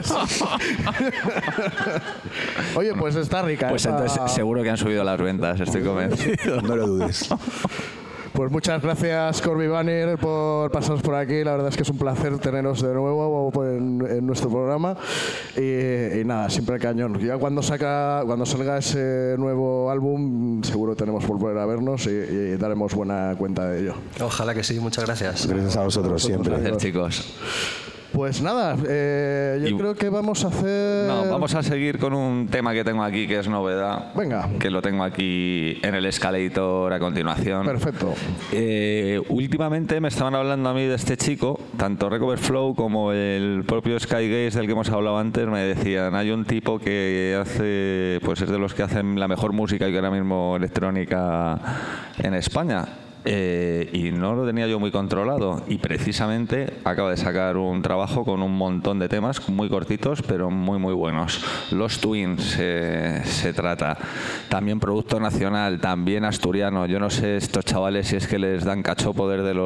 Oye, pues está rica. Pues entonces seguro que han subido las ventas, estoy convencido. No lo dudes. Pues muchas gracias, Corby Banner, por pasaros por aquí. La verdad es que es un placer teneros de nuevo en nuestro programa. Y nada, siempre cañón. Ya cuando salga ese nuevo álbum, seguro tenemos por volver a vernos y daremos buena cuenta de ello. Ojalá que sí, muchas gracias. Gracias a vosotros siempre. Gracias, chicos. Pues nada, yo creo que vamos a hacer... No, vamos a seguir con un tema que tengo aquí que es novedad. Venga. Que lo tengo aquí en el escalator a continuación. Perfecto. Últimamente me estaban hablando a mí de este chico, tanto Recover Flow como el propio Sky Gaze del que hemos hablado antes, me decían, hay un tipo que hace, pues es de los que hacen la mejor música y que ahora mismo electrónica en España. Y no lo tenía yo muy controlado, y precisamente acaba de sacar un trabajo con un montón de temas muy cortitos pero muy muy buenos. Los Twins se trata, también producto nacional, también asturiano. Yo no sé estos chavales si es que les dan cachopo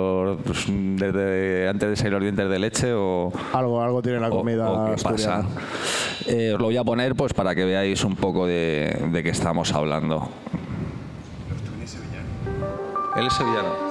desde antes de salir los dientes de leche o algo tiene la comida o qué asturiana. pasa. Os lo voy a poner pues para que veáis un poco de qué estamos hablando. Él es sevillano.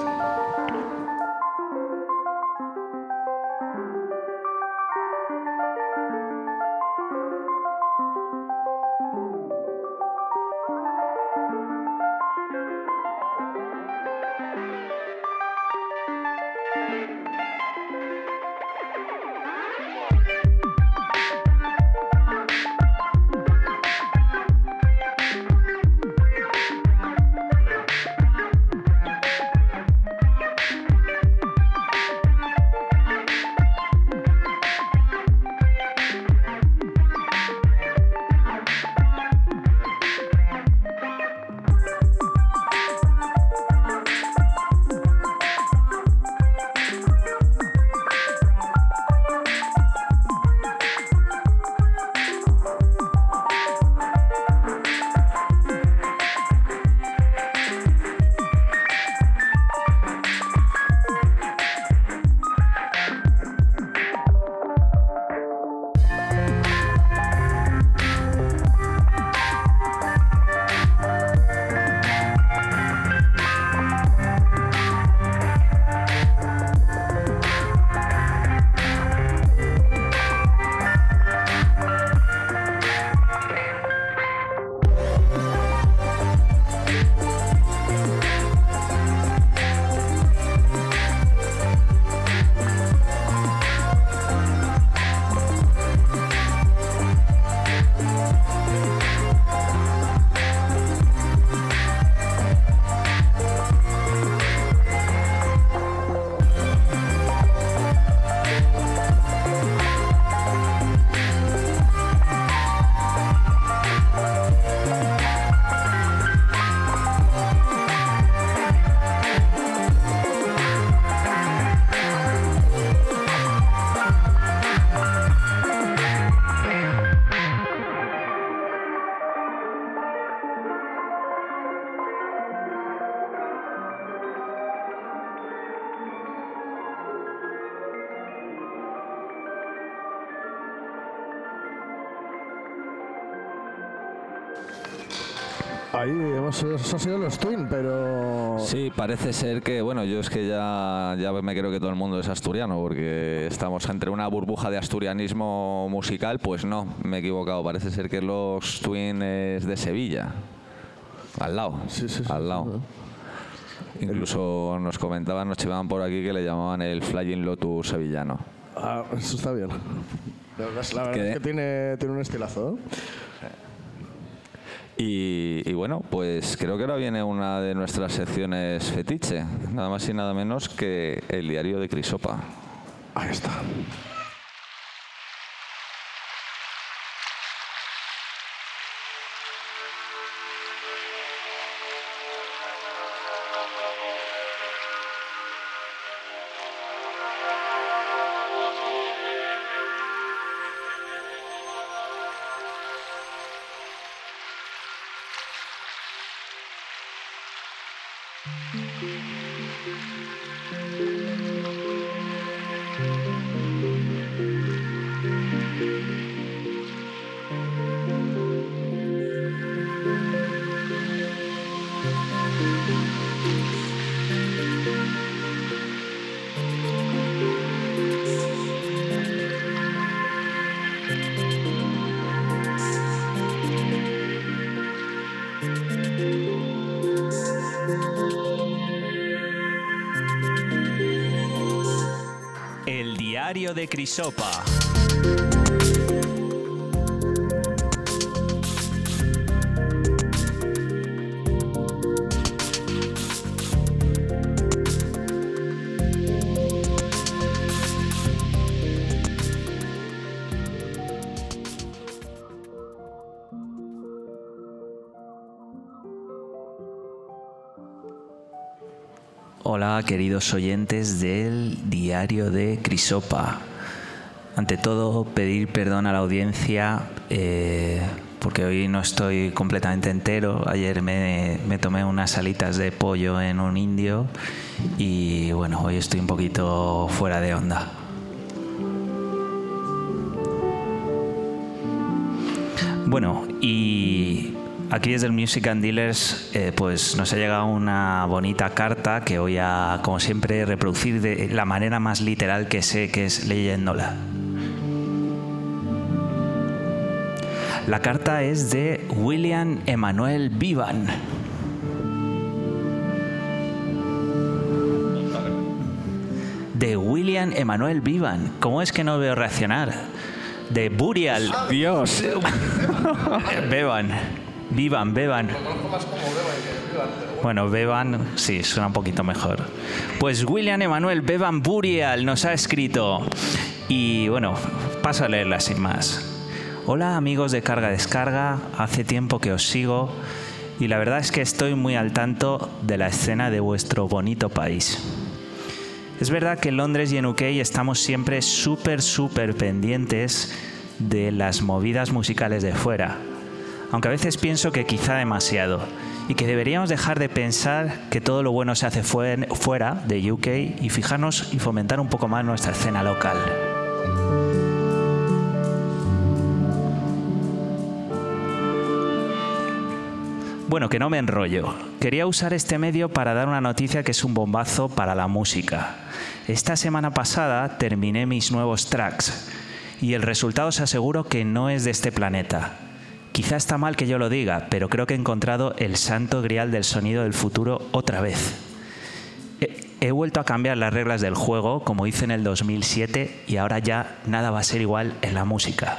Ahí esos han sido los Twin, pero... Sí, parece ser que, bueno, yo es que ya me creo que todo el mundo es asturiano, porque estamos entre una burbuja de asturianismo musical. Pues no, me he equivocado, parece ser que los Twin es de Sevilla, al lado, sí, al lado. Incluso nos comentaban, nos chivaban por aquí que le llamaban el Flying Lotus sevillano. Ah, eso está bien. La verdad es que tiene un estilazo, ¿eh? Y bueno, pues creo que ahora viene una de nuestras secciones fetiche, nada más y nada menos que el diario de Crisopa. Ahí está. diario de Crisopa. Hola, queridos oyentes del diario de Crisopa. Ante todo, pedir perdón a la audiencia porque hoy no estoy completamente entero. Ayer me tomé unas alitas de pollo en un indio y bueno, hoy estoy un poquito fuera de onda. Bueno, y aquí desde el Music and Dealers pues nos ha llegado una bonita carta que voy a, como siempre, reproducir de la manera más literal que sé, que es leyéndola. La carta es de William Emanuel Vivan. De William Emanuel Vivan. ¿Cómo es que no veo reaccionar? De Burial. Dios. Bevan. Bevan. Bueno, Bevan, sí, suena un poquito mejor. Pues William Emanuel Bevan Burial nos ha escrito. Y bueno, paso a leerla sin más. Hola amigos de Carga Descarga, hace tiempo que os sigo y la verdad es que estoy muy al tanto de la escena de vuestro bonito país. Es verdad que en Londres y en UK estamos siempre súper pendientes de las movidas musicales de fuera, aunque a veces pienso que quizá demasiado, y que deberíamos dejar de pensar que todo lo bueno se hace fuera de UK y fijarnos y fomentar un poco más nuestra escena local. Bueno, que no me enrollo. Quería usar este medio para dar una noticia que es un bombazo para la música. Esta semana pasada terminé mis nuevos tracks y el resultado os aseguro que no es de este planeta. Quizá está mal que yo lo diga, pero creo que he encontrado el santo grial del sonido del futuro otra vez. He vuelto a cambiar las reglas del juego, como hice en el 2007, y ahora ya nada va a ser igual en la música.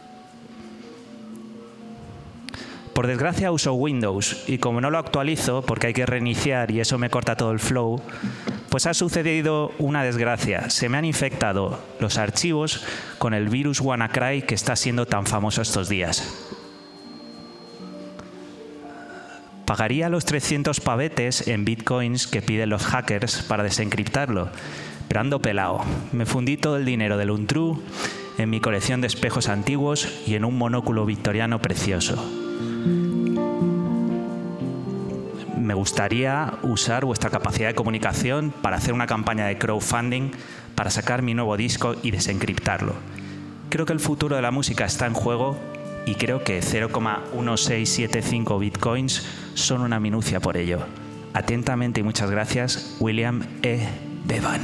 Por desgracia uso Windows y como no lo actualizo porque hay que reiniciar y eso me corta todo el flow, pues ha sucedido una desgracia. Se me han infectado los archivos con el virus WannaCry que está siendo tan famoso estos días. Pagaría los 300 pavetes en bitcoins que piden los hackers para desencriptarlo, pero ando pelado. Me fundí todo el dinero del Untrue en mi colección de espejos antiguos y en un monóculo victoriano precioso. Me gustaría usar vuestra capacidad de comunicación para hacer una campaña de crowdfunding para sacar mi nuevo disco y desencriptarlo. Creo que el futuro de la música está en juego y creo que 0,1675 bitcoins son una minucia por ello. Atentamente y muchas gracias, William E. Bevan.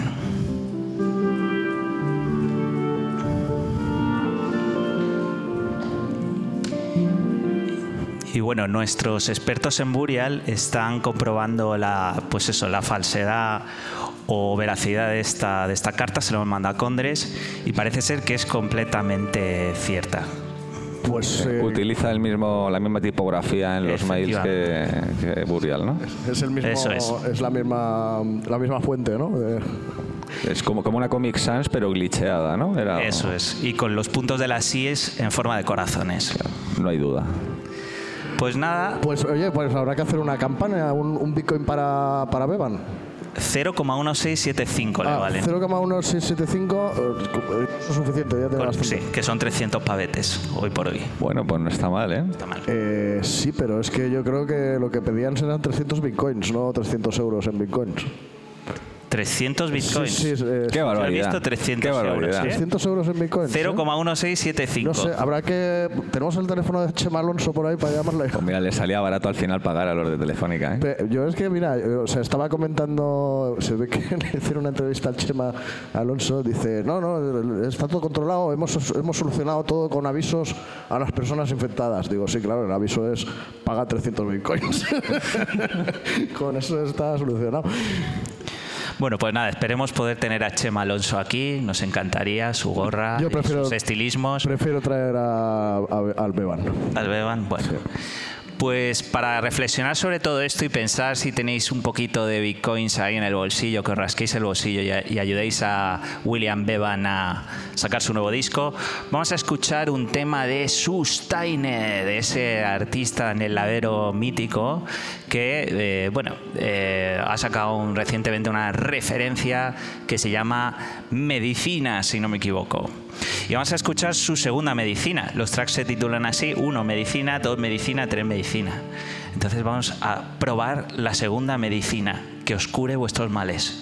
Y bueno, nuestros expertos en Burial están comprobando la falsedad o veracidad de esta carta. Se lo manda a Condres y parece ser que es completamente cierta. Pues, utiliza la misma tipografía en los mails que Burial, ¿no? Es el mismo, eso es la misma fuente, ¿no? Es como una Comic Sans pero glitcheada, ¿no? Eso es. Y con los puntos de las IES en forma de corazones. Claro, no hay duda. Pues nada. Pues oye, pues habrá que hacer una campaña, un Bitcoin para Bevan. 0,1675 le valen. 0,1675 eso es suficiente, ya te bastante. Sí, que son 300 pavetes hoy por hoy. Bueno, pues no está mal, ¿eh? Está mal. Sí, pero es que yo creo que lo que pedían serán 300 bitcoins, no 300 euros en bitcoins. 300 bitcoins. Sí, qué barbaridad. Yo he visto 300 euros. 300 euros en bitcoins. 0,1675. No sé, habrá que... Tenemos el teléfono de Chema Alonso por ahí para llamarle. Pues mira, le salía barato al final pagar a los de Telefónica, ¿eh? Yo es que, mira, estaba comentando... Se ve que le hicieron una entrevista al Chema Alonso. Dice, no, está todo controlado. Hemos solucionado todo con avisos a las personas infectadas. Digo, sí, claro, el aviso es paga 300 bitcoins. Con eso está solucionado. Bueno, pues nada, esperemos poder tener a Chema Alonso aquí. Nos encantaría su gorra, sus estilismos. Prefiero traer al Beban. Al Beban, bueno. Sí. Pues para reflexionar sobre todo esto y pensar si tenéis un poquito de bitcoins ahí en el bolsillo, que os rasquéis el bolsillo y ayudéis a William Bevan a sacar su nuevo disco, vamos a escuchar un tema de Sustainer, de ese artista anheladero mítico que ha sacado recientemente una referencia que se llama Medicina, si no me equivoco. Y vamos a escuchar su segunda medicina. Los tracks se titulan así: 1 medicina, 2 medicina, 3 medicina. Entonces vamos a probar la segunda medicina, que os cure vuestros males.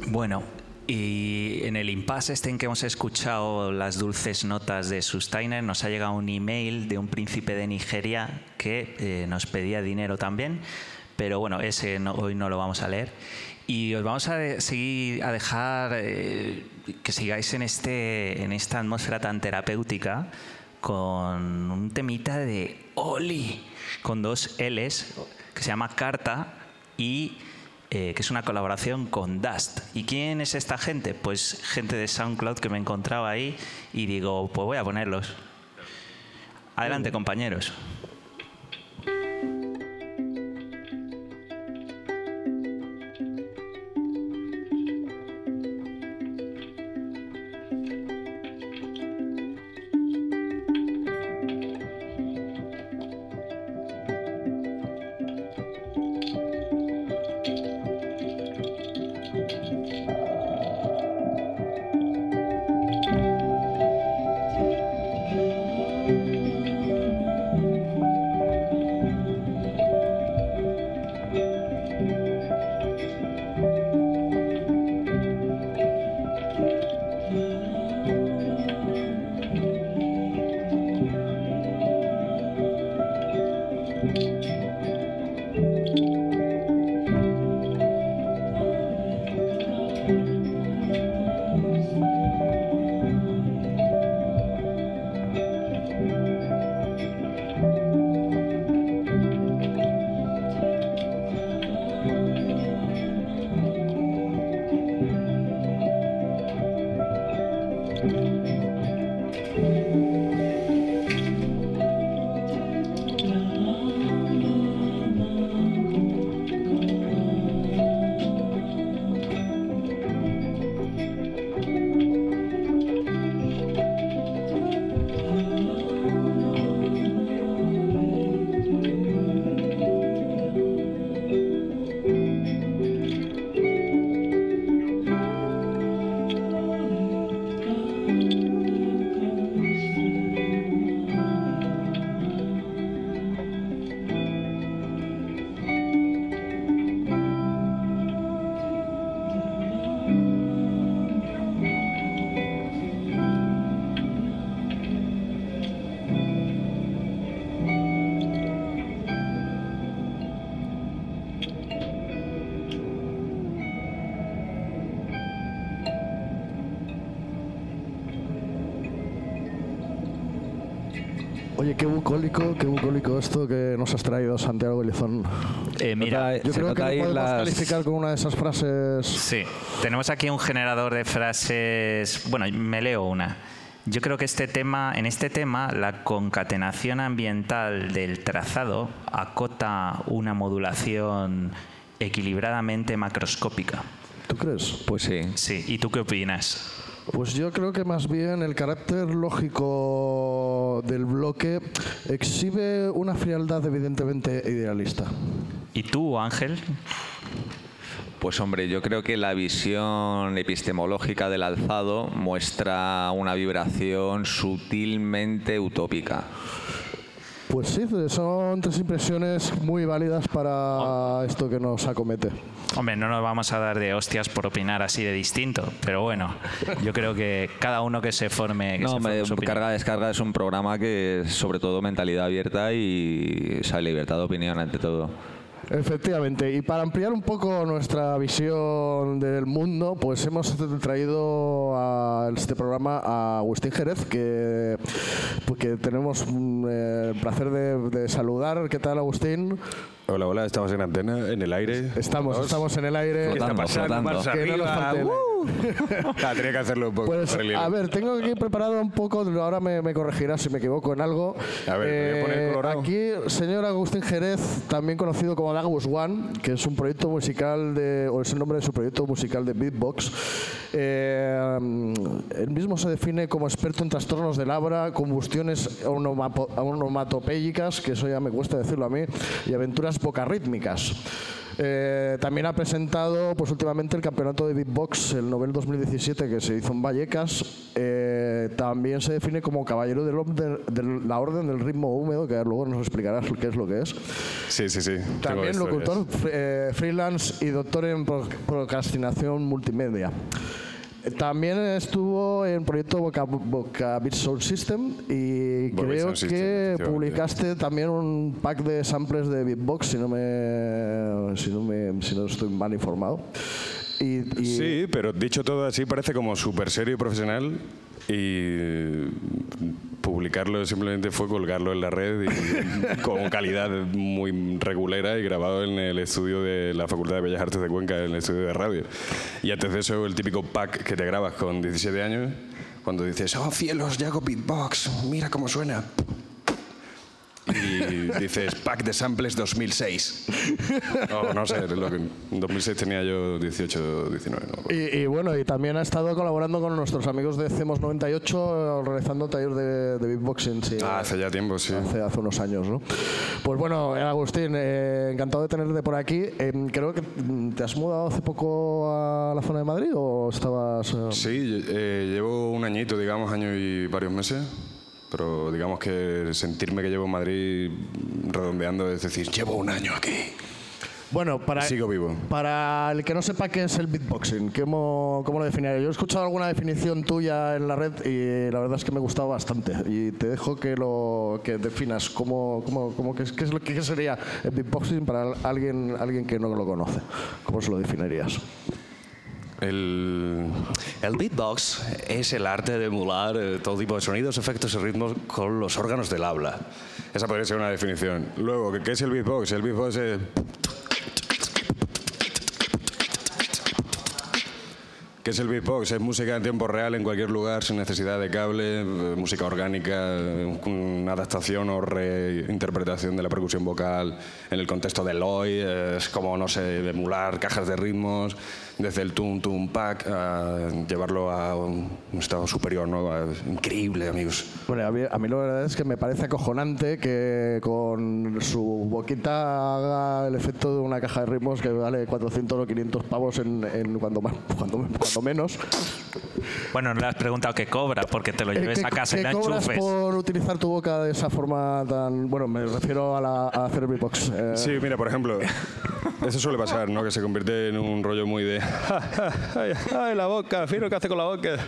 Bueno, y en el impasse en que hemos escuchado las dulces notas de Sustainer, nos ha llegado un email de un príncipe de Nigeria que nos pedía dinero también, pero bueno, ese hoy no lo vamos a leer. Y os vamos a dejar que sigáis en esta atmósfera tan terapéutica con un temita de Oli, con 2 L's, que se llama Carta y que es una colaboración con Dust. ¿Y quién es esta gente? Pues gente de SoundCloud que me encontraba ahí y digo, pues voy a ponerlos. Adelante, compañeros. Oye, qué bucólico esto que nos has traído, Santiago Elizón. Mira, yo creo que lo podemos calificar con una de esas frases. Sí, tenemos aquí un generador de frases. Bueno, me leo una. Yo creo que en este tema, la concatenación ambiental del trazado acota una modulación equilibradamente macroscópica. ¿Tú crees? Pues sí. Sí, ¿y tú qué opinas? Pues yo creo que más bien el carácter lógico del bloque exhibe una frialdad evidentemente idealista. ¿Y tú, Ángel? Pues hombre, yo creo que la visión epistemológica del alzado muestra una vibración sutilmente utópica. Pues sí, son 3 impresiones muy válidas para esto que nos acomete. Hombre, no nos vamos a dar de hostias por opinar así de distinto, pero bueno, yo creo que cada uno que se forme... Carga-descarga es un programa que es sobre todo mentalidad abierta y libertad de opinión ante todo. Efectivamente, y para ampliar un poco nuestra visión del mundo, pues hemos traído a este programa a Agustín Jerez, que tenemos el placer de saludar. ¿Qué tal, Agustín? Hola, estamos en antena, en el aire. Estamos en el aire. ¿Qué está pasando? Marcha arriba. Tenía que hacerlo un poco. Pues, a ver, tengo aquí preparado un poco, ahora me corregirás si me equivoco en algo. A ver, voy a poner colorado. Aquí, señor Agustín Jerez, también conocido como Dagus One, que es un proyecto musical o es el nombre de su proyecto musical de beatbox. Él mismo se define como experto en trastornos del habla, combustiones onomatopéyicas, que eso ya me cuesta decirlo a mí, y aventuras pocarrítmicas. También ha presentado pues últimamente el campeonato de beatbox, el Nobel 2017, que se hizo en Vallecas. también se define como caballero de la orden del ritmo húmedo, que luego nos explicarás qué es lo que es. Sí. También locutor, freelance y doctor en procrastinación multimedia. También estuvo en el proyecto Vocabit Sound System y creo que publicaste también un pack de samples de beatbox, si no estoy mal informado. Sí, pero dicho todo así parece como súper serio y profesional, y publicarlo simplemente fue colgarlo en la red y con calidad muy regulera y grabado en el estudio de la Facultad de Bellas Artes de Cuenca, en el estudio de radio. Y antes de eso, el típico pack que te grabas con 17 años, cuando dices, oh cielos, ya hago beatbox, mira cómo suena. Y dices, pack de samples 2006. No sé, en 2006 tenía yo 18, 19. No. Y bueno, y también ha estado colaborando con nuestros amigos de CEMOS 98 realizando taller de beatboxing. Sí, hace ya tiempo, sí. Hace unos años, ¿no? Pues bueno, Agustín, encantado de tenerte por aquí. Creo que te has mudado hace poco a la zona de Madrid, ¿o estabas...? Sí, llevo un añito, digamos, año y varios meses. Pero digamos que sentirme que llevo en Madrid redondeando es decir, llevo un año aquí. Bueno, sigo vivo. Para el que no sepa qué es el beatboxing, ¿cómo lo definiría? Yo he escuchado alguna definición tuya en la red y la verdad es que me ha gustado bastante. Y te dejo que definas qué sería el beatboxing para alguien que no lo conoce. ¿Cómo se lo definirías? El beatbox es el arte de emular todo tipo de sonidos, efectos y ritmos con los órganos del habla. Esa podría ser una definición. Luego, ¿qué es el beatbox? El beatbox es... ¿Qué es el beatbox? Es música en tiempo real en cualquier lugar, sin necesidad de cable, música orgánica, una adaptación o reinterpretación de la percusión vocal en el contexto del hoy. Es como, no sé, emular cajas de ritmos, desde el tum pack, a llevarlo a un estado superior, ¿no? Increíble, amigos. Bueno, a mí la verdad es que me parece acojonante que con su boquita haga el efecto de una caja de ritmos que vale 400 o 500 pavos en cuando menos. Bueno, no le has preguntado qué cobra, porque te lo lleves a casa y la enchufes. ¿Qué cobras por utilizar tu boca de esa forma tan...? Bueno, me refiero a hacer beatbox. Sí, mira, por ejemplo, eso suele pasar, ¿no? Que se convierte en un rollo muy de... ¡Ay, la boca! Fino, ¿qué hace con la boca?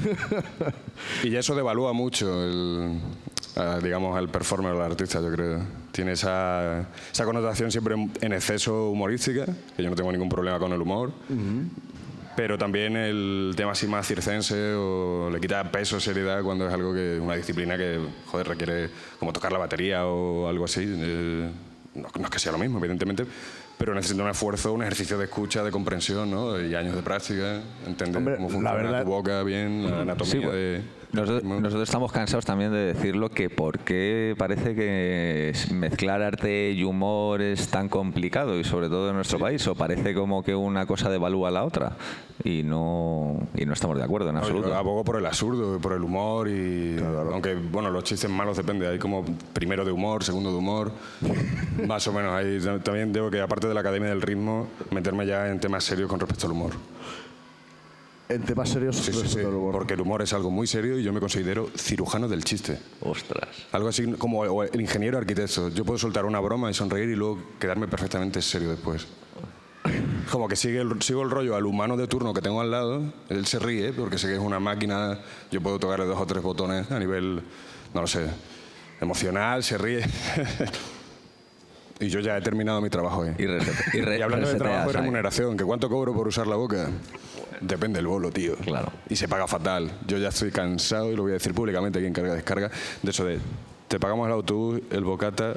Y eso devalúa mucho digamos, al performer o al artista, yo creo. Tiene esa connotación siempre en exceso humorística, que yo no tengo ningún problema con el humor. Pero también el tema así más circense o le quita peso, seriedad, cuando es algo que una disciplina que, joder, requiere como tocar la batería o algo así. No es que sea lo mismo, evidentemente, pero necesita un esfuerzo, un ejercicio de escucha, de comprensión, ¿no? Y años de práctica, entender cómo funciona tu boca bien, la anatomía de... Nosotros estamos cansados también de decirlo, que por qué parece que mezclar arte y humor es tan complicado, y sobre todo en nuestro país, o parece como que una cosa devalúa a la otra, y no estamos de acuerdo en absoluto. Yo abogo por el absurdo, por el humor, y claro. Aunque bueno, los chistes malos depende, hay como primero de humor, segundo de humor, más o menos. Ahí también tengo que, aparte de la Academia del Ritmo, meterme ya en temas serios con respecto al humor. En temas serios, sí, porque el humor es algo muy serio y yo me considero cirujano del chiste. Ostras. Algo así como el ingeniero arquitecto. Yo puedo soltar una broma y sonreír y luego quedarme perfectamente serio después. Como que sigo el rollo al humano de turno que tengo al lado, él se ríe porque sé que es una máquina, yo puedo tocarle 2 o 3 botones a nivel, no lo sé, emocional, se ríe. Y yo ya he terminado mi trabajo. Y hablando de trabajo y remuneración, ¿que cuánto cobro por usar la boca? Depende del bolo, tío. Claro. Y se paga fatal. Yo ya estoy cansado, y lo voy a decir públicamente aquí en Carga Descarga, de eso de, te pagamos el autobús, el bocata,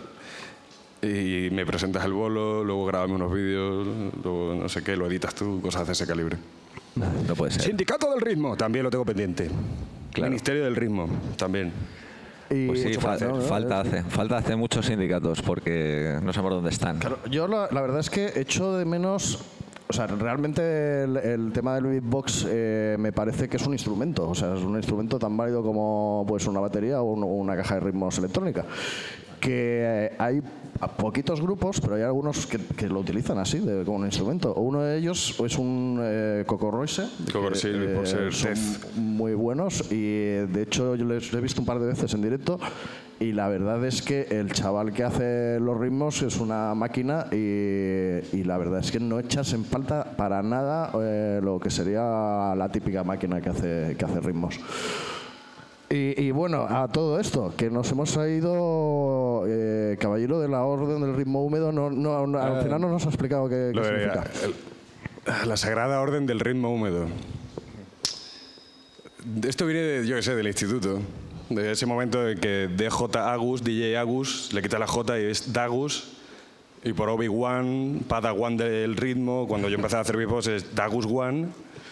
y me presentas el bolo, luego grábame unos vídeos, luego no sé qué, lo editas tú, cosas de ese calibre. No puede ser. Sindicato del Ritmo, también lo tengo pendiente. Claro. Ministerio del Ritmo, también. Pues sí, falta hace muchos sindicatos porque no sabemos dónde están. Claro, yo la verdad es que echo de menos... O sea, realmente el tema del beatbox me parece que es un instrumento. O sea, es un instrumento tan válido como pues una batería o una caja de ritmos electrónica. que hay poquitos grupos, pero hay algunos que lo utilizan así, como un instrumento. Uno de ellos es un Coco Royce, son muy buenos y de hecho yo les he visto un par de veces en directo y la verdad es que el chaval que hace los ritmos es una máquina y la verdad es que no echas en falta para nada lo que sería la típica máquina que hace ritmos. Y bueno, a todo esto, que nos hemos traído Caballero de la Orden del Ritmo Húmedo, al final no nos ha explicado qué significa. La Sagrada Orden del Ritmo Húmedo. Esto viene, del instituto. De ese momento en que DJ Agus, le quita la J y es Dagus. Y por Obi-Wan, Padawan del ritmo, cuando yo empecé a hacer beatbox es Dagus One.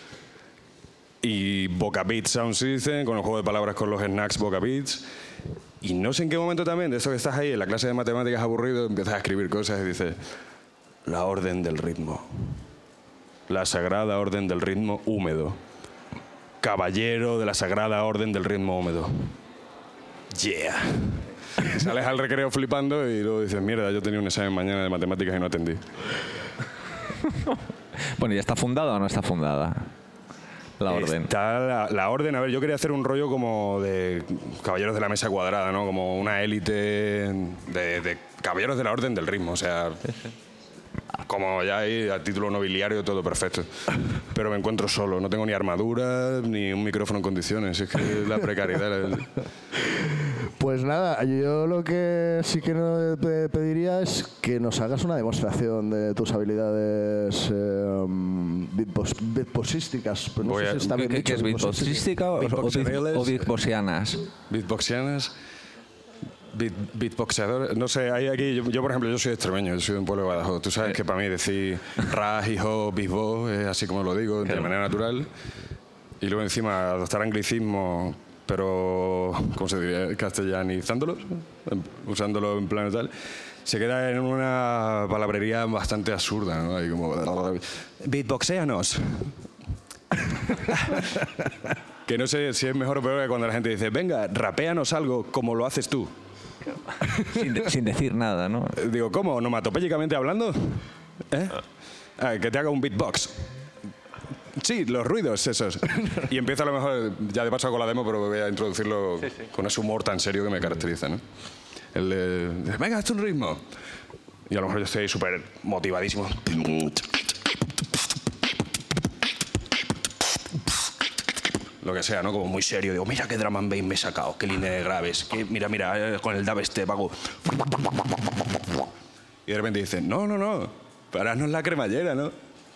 Y Boca Beats Sound System, con el juego de palabras con los snacks Boca Beats. Y no sé en qué momento también, de eso que estás ahí en la clase de matemáticas aburrido, empiezas a escribir cosas y dices, la orden del ritmo. La sagrada orden del ritmo húmedo. Caballero de la sagrada orden del ritmo húmedo. Yeah. Sales al recreo flipando y luego dices, mierda, yo tenía un examen mañana de matemáticas y no atendí. Bueno, ¿ya está fundada o no está fundada? La orden. Está la orden, a ver, yo quería hacer un rollo como de caballeros de la mesa cuadrada, ¿no? Como una élite de caballeros de la orden del ritmo, o sea, como ya hay a título nobiliario todo perfecto. Pero me encuentro solo, no tengo ni armadura ni un micrófono en condiciones, es que la precariedad. Pues nada, yo lo que sí que te pediría es que nos hagas una demostración de tus habilidades beatboxísticas. No sé si está bien dicho. ¿Qué es beatboxística o beatboxianas? Beatboxianas. Beatboxeador, no sé, hay aquí, yo por ejemplo, yo soy extremeño, yo soy de un pueblo de Badajoz. Tú sabes que para mí decir ras, hijo, beatbox, es así como lo digo, de manera natural. Y luego encima adoptar anglicismos, pero, ¿cómo se diría? Castellanizándolos, usándolo en plan tal. Se queda en una palabrería bastante absurda, ¿no? Hay como... Beatboxéanos. Que no sé si es mejor o peor que cuando la gente dice, venga, rapéanos algo como lo haces tú. Sin decir nada, ¿no? Digo, ¿cómo? ¿Onomatopéyicamente hablando? Que te haga un beatbox. Sí, los ruidos esos. Y empiezo a lo mejor, ya de paso con la demo, pero voy a introducirlo con ese humor tan serio que me caracteriza, ¿no? El de, venga, hazte un ritmo. Y a lo mejor yo estoy súper motivadísimo. Lo que sea, ¿no? Como muy serio. Digo, mira qué drum and bass me he sacado, qué línea de graves. Mira, con el dubstep hago... Y de repente dicen, no, pararnos la cremallera, ¿no?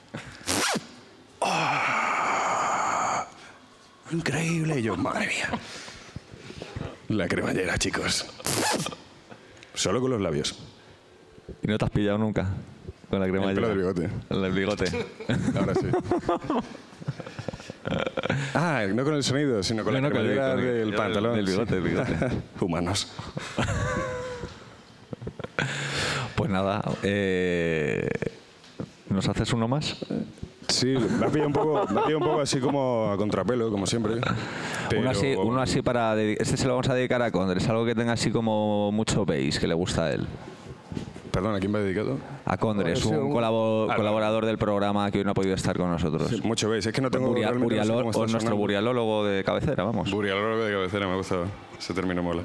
¡Oh! Increíble. Y yo, madre mía. La cremallera, chicos. Solo con los labios. ¿Y no te has pillado nunca con la cremallera? El pelo del bigote. El del bigote. Ahora sí. No con el sonido, sino con la cremallera del pantalón. Del bigote. Humanos. Pues nada, ¿nos haces uno más? Sí, me ha pillado un poco así como a contrapelo, como siempre. Pero... Uno así para... Este se lo vamos a dedicar a Condres, algo que tenga así como mucho bass, que le gusta a él. Perdón, ¿a quién va dedicado? A Condres, un colaborador del programa que hoy no ha podido estar con nosotros. Sí, mucho veis, es que no tengo... O nuestro burialólogo de cabecera, vamos. Burialólogo de cabecera, me gusta. Ese término mola.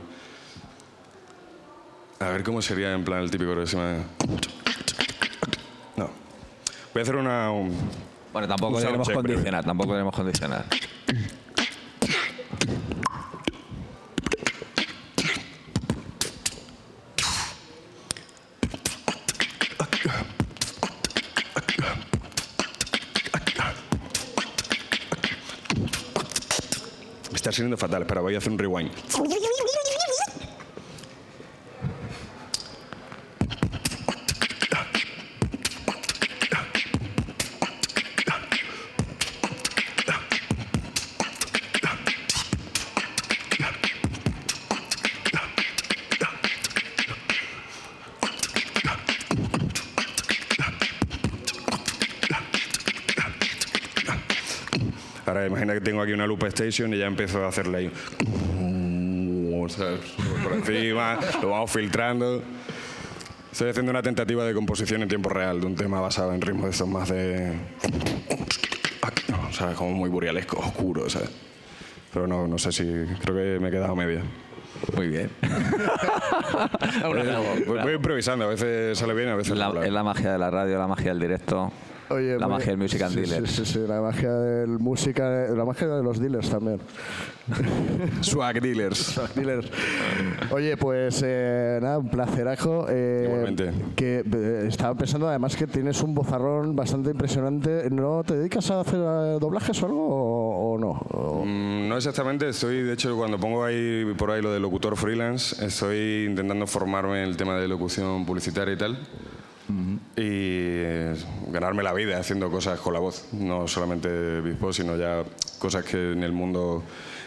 A ver cómo sería en plan el típico de encima. No. Voy a hacer una... Bueno, tampoco debemos condicionar. Me está saliendo fatal, pero voy a hacer un rewind. Ahora imagina que tengo aquí una loop station y ya empiezo a hacerle ahí. vamos, ¿sabes? Por encima, lo vamos filtrando. Estoy haciendo una tentativa de composición en tiempo real de un tema basado en ritmos de estos más de... ¿sabes? Como muy burrialesco, oscuro, ¿sabes? Pero no sé si... Creo que me he quedado a media. Muy bien. Voy improvisando, a veces sale bien, a veces no. Es la magia de la radio, la magia del directo. Oye, la magia del Music and Dealers. Sí, la magia del música, la magia de los dealers también. Swag dealers. Swag dealers. Oye, pues nada, un placerazo. Igualmente. Que estaba pensando además que tienes un vozarrón bastante impresionante. ¿No te dedicas a hacer doblajes o algo o no? No exactamente. Estoy, de hecho, cuando pongo ahí por ahí lo de locutor freelance, estoy intentando formarme en el tema de locución publicitaria y tal. Y ganarme la vida haciendo cosas con la voz, no solamente beatbox, sino ya cosas que en el mundo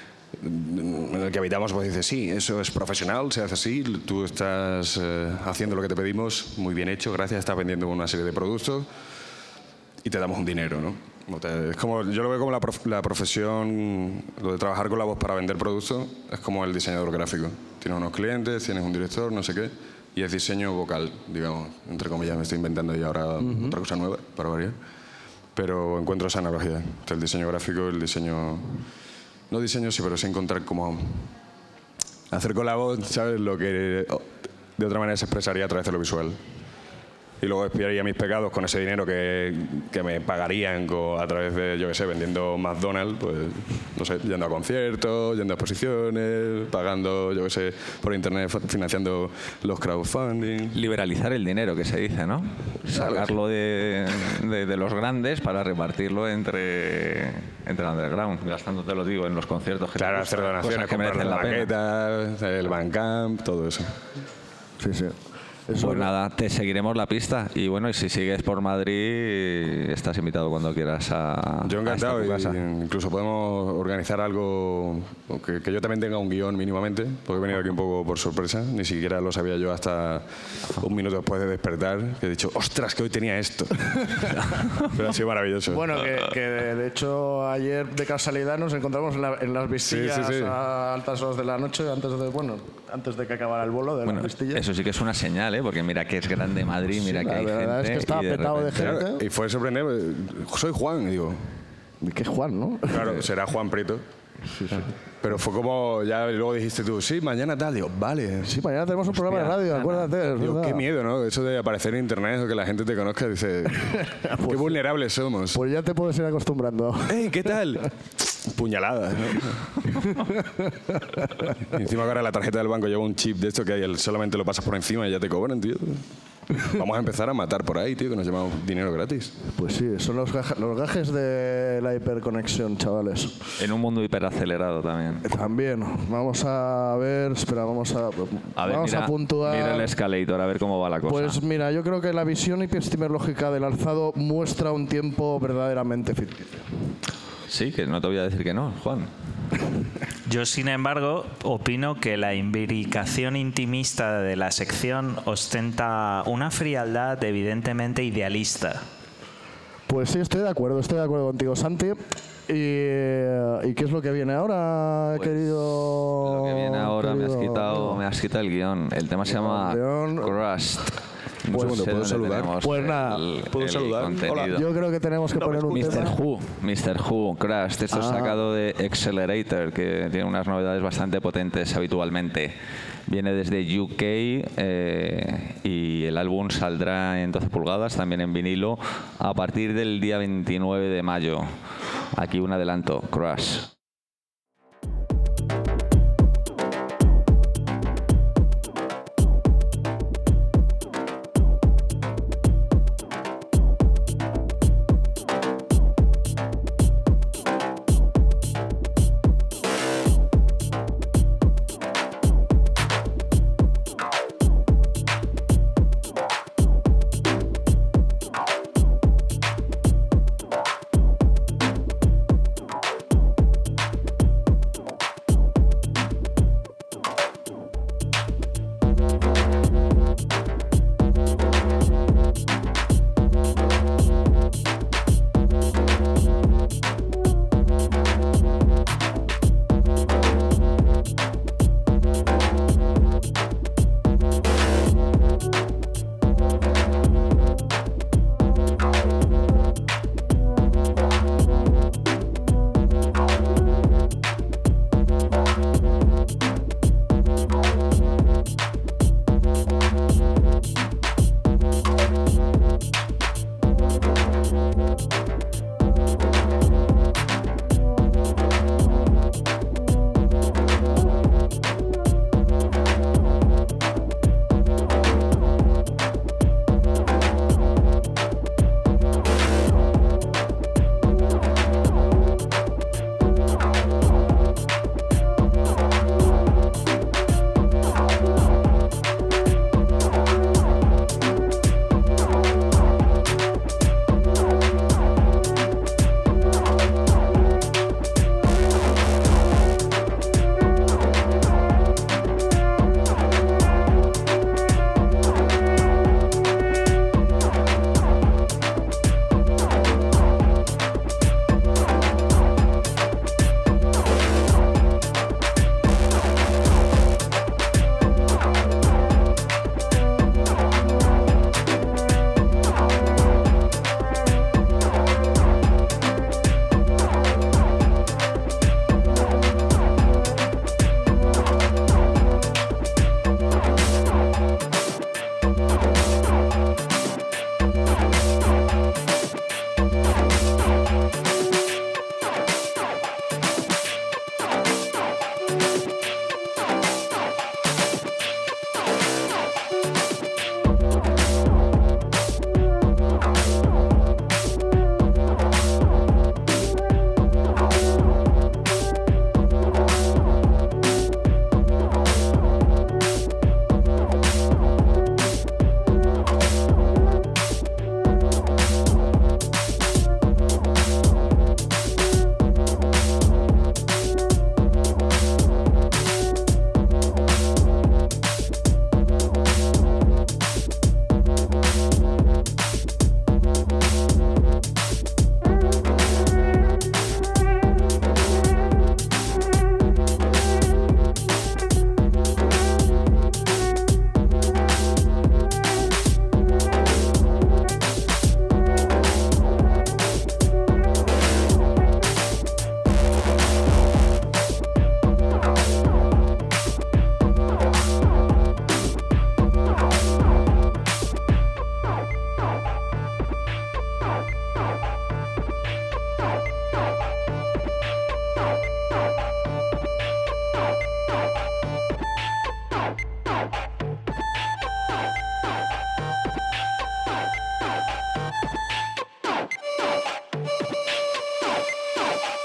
en el que habitamos pues dices, sí, eso es profesional, se hace así, tú estás haciendo lo que te pedimos, muy bien hecho, gracias, estás vendiendo una serie de productos y te damos un dinero, ¿no? Es como, yo lo veo como la profesión, lo de trabajar con la voz para vender productos, es como el diseñador gráfico. Tienes unos clientes, tienes un director, no sé qué, y es diseño vocal, digamos, entre comillas, me estoy inventando ya ahora otra cosa nueva para variar, pero encuentro esa analogía entre el diseño gráfico y el diseño, no diseño sí, pero sí encontrar como hacer con la voz, ¿sabes? Lo que de otra manera se expresaría a través de lo visual. Y luego expiaría mis pecados con ese dinero que me pagarían a través de, yo qué sé, vendiendo McDonald's, pues, no sé, yendo a conciertos, yendo a exposiciones, pagando, yo qué sé, por internet, financiando los crowdfunding. Liberalizar el dinero, que se dice, ¿no? Sacarlo de los grandes para repartirlo entre el underground, gastando, te lo digo, en los conciertos. Claro, hacer donaciones, comprar las maquetas, el Bandcamp, todo eso. Sí, sí. Pues nada, te seguiremos la pista y bueno, y si sigues por Madrid estás invitado cuando quieras a yo encantado, a casa. Incluso podemos organizar algo que yo también tenga un guión mínimamente, porque he venido aquí un poco por sorpresa, ni siquiera lo sabía yo hasta un minuto después de despertar, que he dicho, ostras, que hoy tenía esto. Pero ha sido maravilloso. Bueno, que de hecho ayer de casualidad nos encontramos en las vistillas a altas horas de la noche, antes de que acabara el bolo de las vistillas. Eso sí que es una señal, porque mira que es grande Madrid, mira que hay gente. La verdad es que estaba petado de gente. Claro, y fue sorprendente, soy Juan, y digo. ¿Qué es Juan, no? Claro, será Juan Prieto. Sí. Pero fue como, ya luego dijiste tú, sí, mañana tal, digo, vale. Sí, mañana tenemos un programa de radio, acuérdate. Digo, qué miedo, ¿no? Eso de aparecer en internet o que la gente te conozca, dice, qué vulnerables somos. Pues ya te puedes ir acostumbrando. ¡Ey, qué tal! Puñaladas, ¿no? Y encima ahora la tarjeta del banco lleva un chip de esto que solamente lo pasas por encima y ya te cobran, tío. Vamos a empezar a matar por ahí, tío, que nos llevamos dinero gratis. Pues sí, son los gajes de la hiperconexión, chavales. En un mundo hiperacelerado también. También. Vamos a ver, espera, vamos a puntuar. Mira el escalator, a ver cómo va la cosa. Pues mira, yo creo que la visión epistemológica del alzado muestra un tiempo verdaderamente ficticio. Sí, que no te voy a decir que no, Juan. Yo, sin embargo, opino que la imbricación intimista de la sección ostenta una frialdad evidentemente idealista. Pues sí, estoy de acuerdo contigo, Santi. ¿Y qué es lo que viene ahora, pues querido? Lo que viene ahora, me has quitado el guión. El tema se llama Crust. Un segundo, ¿puedo saludar? Pues nada, ¿puedo saludar? Hola. Yo creo que tenemos que poner un tema. Mr. Who, Crust. Esto es sacado de Accelerator, que tiene unas novedades bastante potentes habitualmente. Viene desde UK y el álbum saldrá en 12 pulgadas, también en vinilo, a partir del día 29 de mayo. Aquí un adelanto, Crush.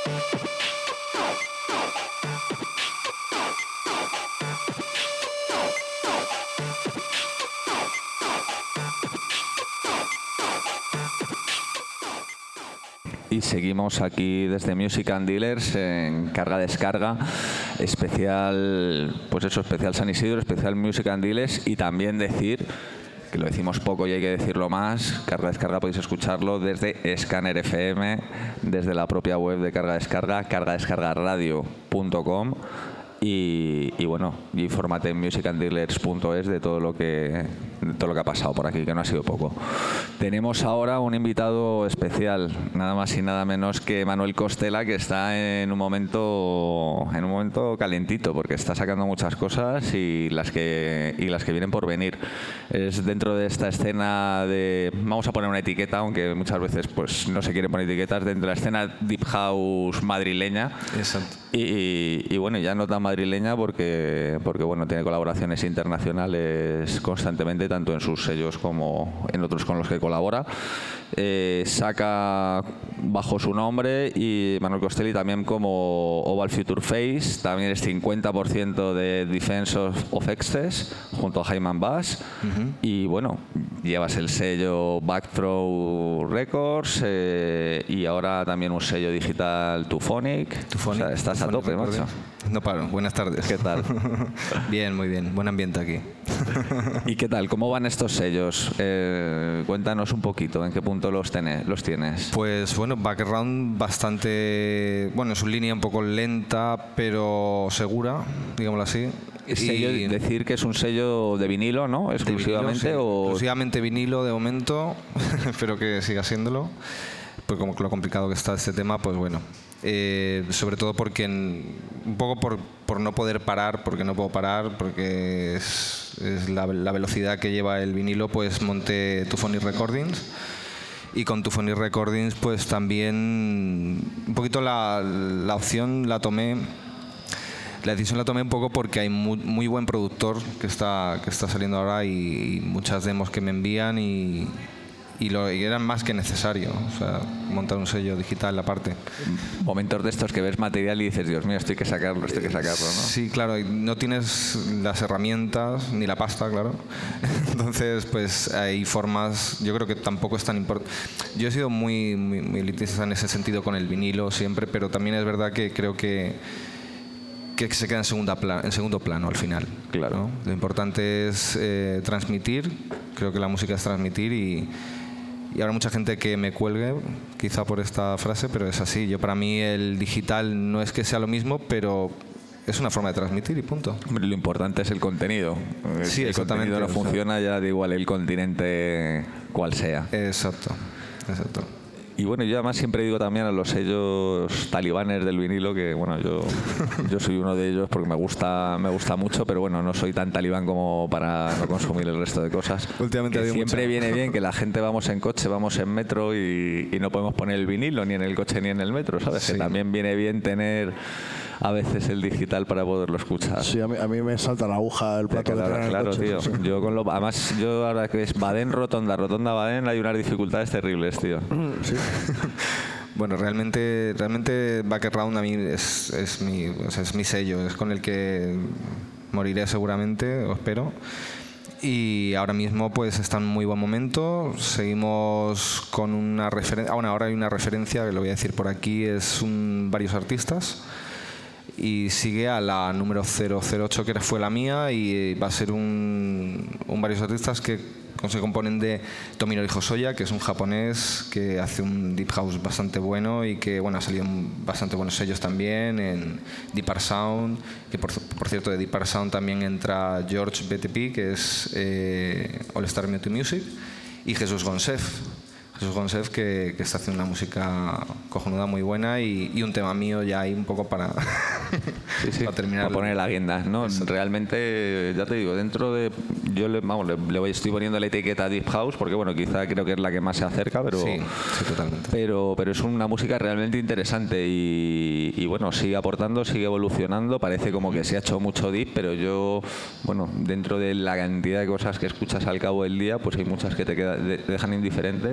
Y seguimos aquí desde Music and Dealers en carga-descarga, especial, pues eso, especial San Isidro, especial Music and Dealers, y también decir, que lo decimos poco y hay que decirlo más, carga-descarga podéis escucharlo desde Scanner FM, desde la propia web de carga-descarga, cargadescargaradio.com. Y bueno, infórmate en musicanddealers.es de todo lo que ha pasado por aquí, que no ha sido poco. Tenemos ahora un invitado especial, nada más y nada menos que Manuel Costela, que está en un momento calentito, porque está sacando muchas cosas y las que vienen por venir. Es dentro de esta escena de, vamos a poner una etiqueta, aunque muchas veces pues no se quieren poner etiquetas, dentro de la escena deep house madrileña. Exacto. Y bueno, ya no tan madrileña porque bueno, tiene colaboraciones internacionales constantemente, tanto en sus sellos como en otros con los que colabora. Saca bajo su nombre, y Manuel Costelli también como Oval Future Face, también es 50% de Defense of Excess junto a Hyman Bass. Y bueno, llevas el sello Backthrow Records y ahora también un sello digital Tuphonic. O sea, estás a tope, macho. No paro. Buenas tardes. ¿Qué tal? Bien, muy bien. Buen ambiente aquí. ¿Y qué tal? ¿Cómo van estos sellos? Cuéntanos un poquito, ¿en qué punto los tienes? Pues bueno, Background bastante... Bueno, es una línea un poco lenta, pero segura, digámoslo así. Sello, decir que es un sello de vinilo, ¿no? Exclusivamente. Vinilo, sí. O... Exclusivamente vinilo de momento. Espero que siga siéndolo. Pues como lo complicado que está este tema, pues bueno. Sobre todo porque un poco por no poder parar, porque no puedo parar, porque es la velocidad que lleva el vinilo, pues monté Tuphonic Recordings, y con Tuphonic Recordings pues también un poquito la opción la tomé. La decisión la tomé un poco porque hay muy buen productor que está saliendo ahora, y muchas demos que me envían y eran más que necesario, o sea, montar un sello digital aparte. Momentos de estos que ves material y dices, Dios mío, esto hay que sacarlo, ¿no? Sí, claro, y no tienes las herramientas ni la pasta, claro. Entonces, pues hay formas, yo creo que tampoco es tan importante. Yo he sido muy elitista en ese sentido con el vinilo siempre, pero también es verdad que creo que se queda en segundo plano al final. Claro. ¿no? Lo importante es transmitir, creo que la música es transmitir, y habrá mucha gente que me cuelgue quizá por esta frase, pero es así. Para mí el digital no es que sea lo mismo, pero es una forma de transmitir y punto. Hombre, lo importante es el contenido. Sí, el contenido no funciona, ya da igual el continente cual sea. Exacto. Y bueno, yo además siempre digo también a los sellos talibanes del vinilo que, bueno, yo soy uno de ellos porque me gusta mucho, pero bueno, no soy tan talibán como para no consumir el resto de cosas. Últimamente que siempre viene bien que la gente vamos en coche, vamos en metro y no podemos poner el vinilo ni en el coche ni en el metro, ¿sabes? Sí. Que también viene bien tener a veces el digital para poderlo escuchar. Sí, a mí me salta la aguja el plato de claro, tío. Sí. Además, yo ahora que es Baden Rotonda Baden, hay unas dificultades terribles, tío. Sí. Bueno, realmente Background a mí es mi sello, es con el que moriré seguramente, o espero. Y ahora mismo pues está en muy buen momento. Seguimos con una referencia. Ahora hay una referencia que lo voy a decir por aquí, es varios artistas. Y sigue a la número 008, que fue la mía, y va a ser varios artistas que se componen de Tominori Hosoya, que es un japonés que hace un deep house bastante bueno y que bueno, ha salido en bastante buenos sellos también, en Deep Art Sound, que por cierto de Deep Art Sound también entra George BTP, que es All Star Music, y Jesús Gonzef, que está haciendo una música cojonuda muy buena, y un tema mío ya ahí un poco para, para terminar. Para poner la guinda, ¿no? Realmente, ya te digo, dentro de... Yo estoy poniendo la etiqueta Deep House porque, bueno, quizá creo que es la que más se acerca, pero... Sí, totalmente. Pero es una música realmente interesante y bueno, sigue aportando, sigue evolucionando. Parece como que se ha hecho mucho deep, pero yo, bueno, dentro de la cantidad de cosas que escuchas al cabo del día, pues hay muchas que te dejan indiferente.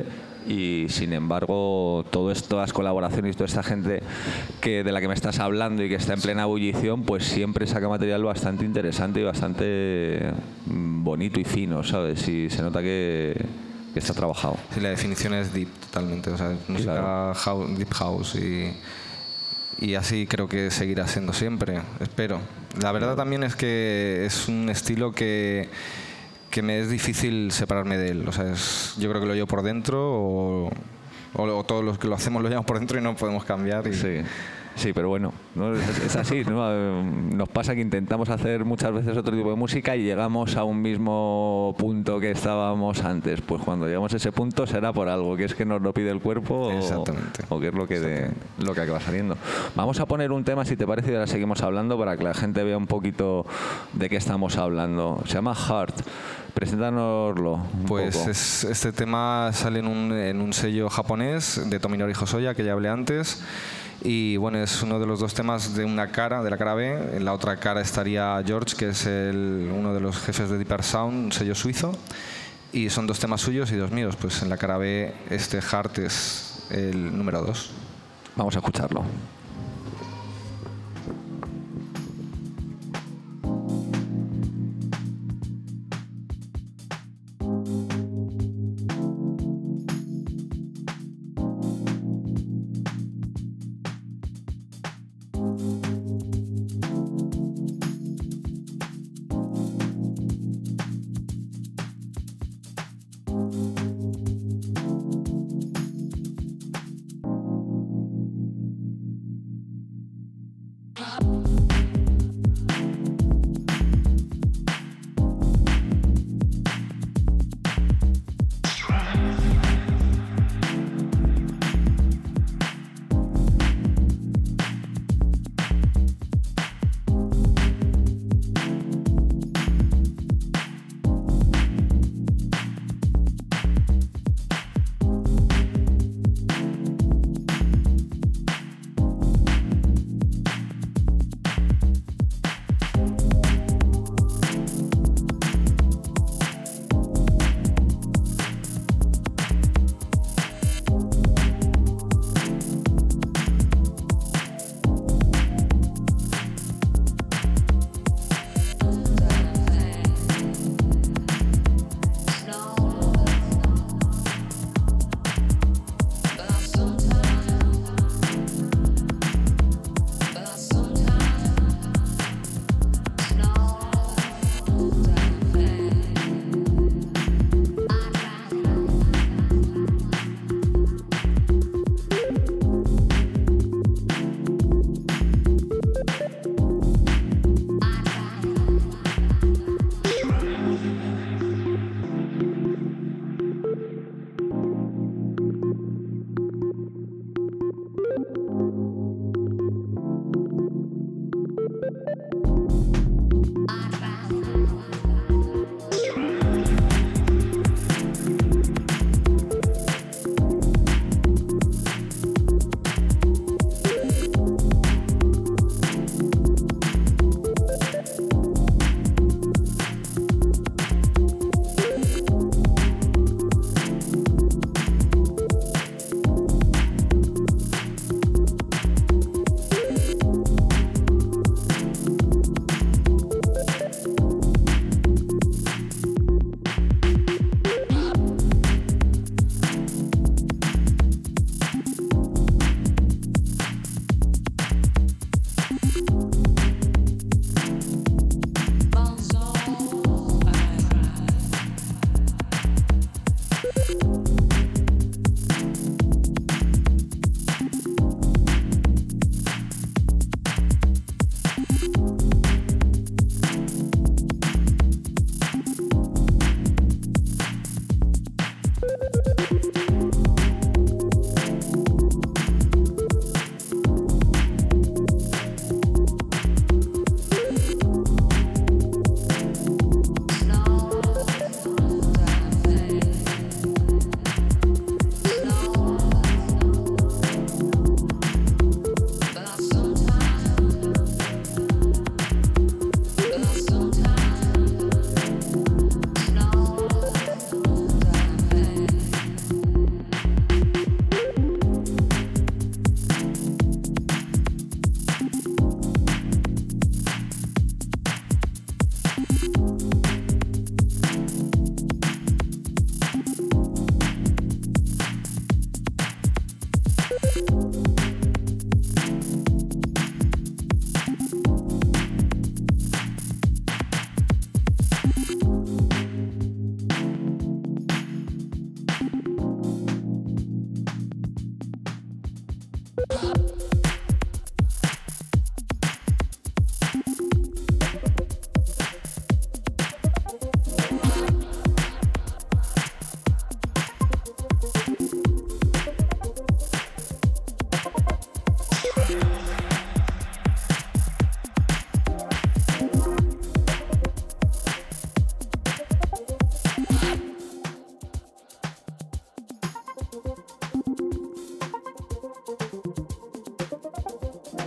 y sin embargo todas estas colaboraciones y toda esta gente de la que me estás hablando y que está en plena ebullición, pues siempre saca material bastante interesante y bastante bonito y fino, ¿sabes? Y se nota que está trabajado. Sí, la definición es deep totalmente, o sea, es música deep house y así creo que seguirá siendo siempre, espero. La verdad también es que es un estilo que me es difícil separarme de él, o sea, yo creo que lo llevo por dentro o todos los que lo hacemos lo llevamos por dentro y no podemos cambiar. Sí, pero bueno, ¿no? Es así, ¿no? Nos pasa que intentamos hacer muchas veces otro tipo de música y llegamos a un mismo punto que estábamos antes. Pues cuando llegamos a ese punto será por algo, que es que nos lo pide el cuerpo o que es lo que acaba saliendo. Vamos a poner un tema, si te parece, y ahora seguimos hablando para que la gente vea un poquito de qué estamos hablando. Se llama Heart. Preséntanoslo un poco. Este tema sale en un sello japonés de Tominori Hosoya, que ya hablé antes. Y bueno, es uno de los dos temas de una cara, de la cara B. En la otra cara estaría George, que es uno de los jefes de Deeper Sound, un sello suizo. Y son dos temas suyos y dos míos. Pues en la cara B este Heart es el número 2. Vamos a escucharlo.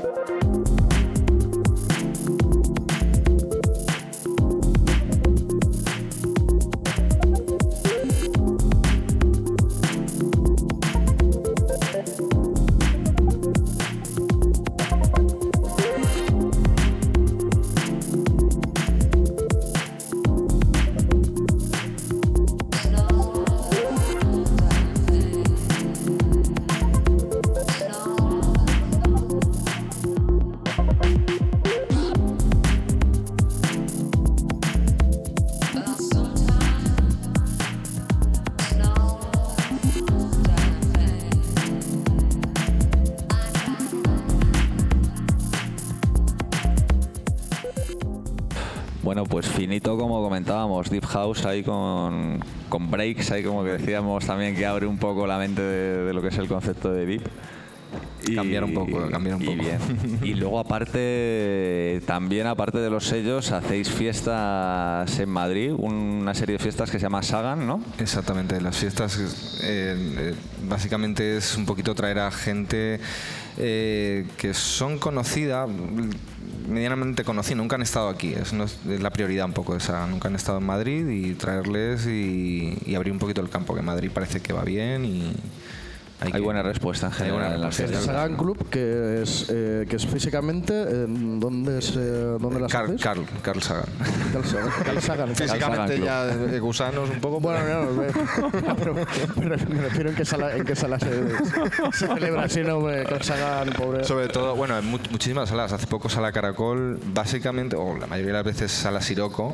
Bueno, pues finito, como comentábamos, Deep House ahí con breaks, ahí como que decíamos también que abre un poco la mente de lo que es el concepto de Deep. Cambiar un poco. Y bien. Y luego aparte de los sellos, hacéis fiestas en Madrid, una serie de fiestas que se llama Sagan, ¿no? Exactamente, las fiestas básicamente es un poquito traer a gente que son conocidas, medianamente conocidas, nunca han estado aquí, es la prioridad un poco esa, nunca han estado en Madrid, y traerles y abrir un poquito el campo, que Madrid parece que va bien y... Hay buena respuesta en general en las fiestas. El Sagan Club, que es físicamente, ¿dónde las hacéis? Carl Sagan. Carl Sagan. Físicamente ya gusanos un poco. Bueno, me refiero en qué sala se celebra, si no, Carl Sagan, pobre. Sobre todo, bueno, en muchísimas salas. Hace poco Sala Caracol, básicamente, o la mayoría de las veces Sala Siroco,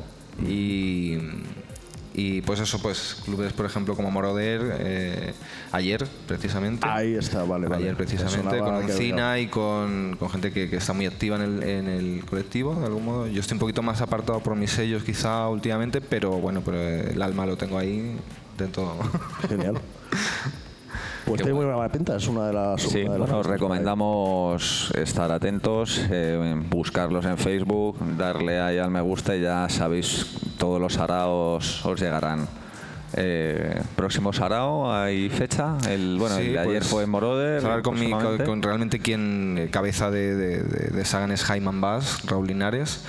y pues eso, pues clubes por ejemplo como Moroder, ayer precisamente. Ahí está, vale. Ayer precisamente con Oncina y con gente que está muy activa en el colectivo, de algún modo. Yo estoy un poquito más apartado por mis sellos quizá últimamente, pero bueno, pero el alma lo tengo ahí dentro. Genial. Pues tiene muy buena pinta, es una de las... Sí, os recomendamos estar atentos, buscarlos en Facebook, darle ahí al me gusta y ya sabéis, todos los saraos os llegarán. Próximo sarao, ¿hay fecha? El de ayer pues, fue en Moroder. Hablar con realmente quien cabeza de Sagan es Jaime Bass, Raúl Linares.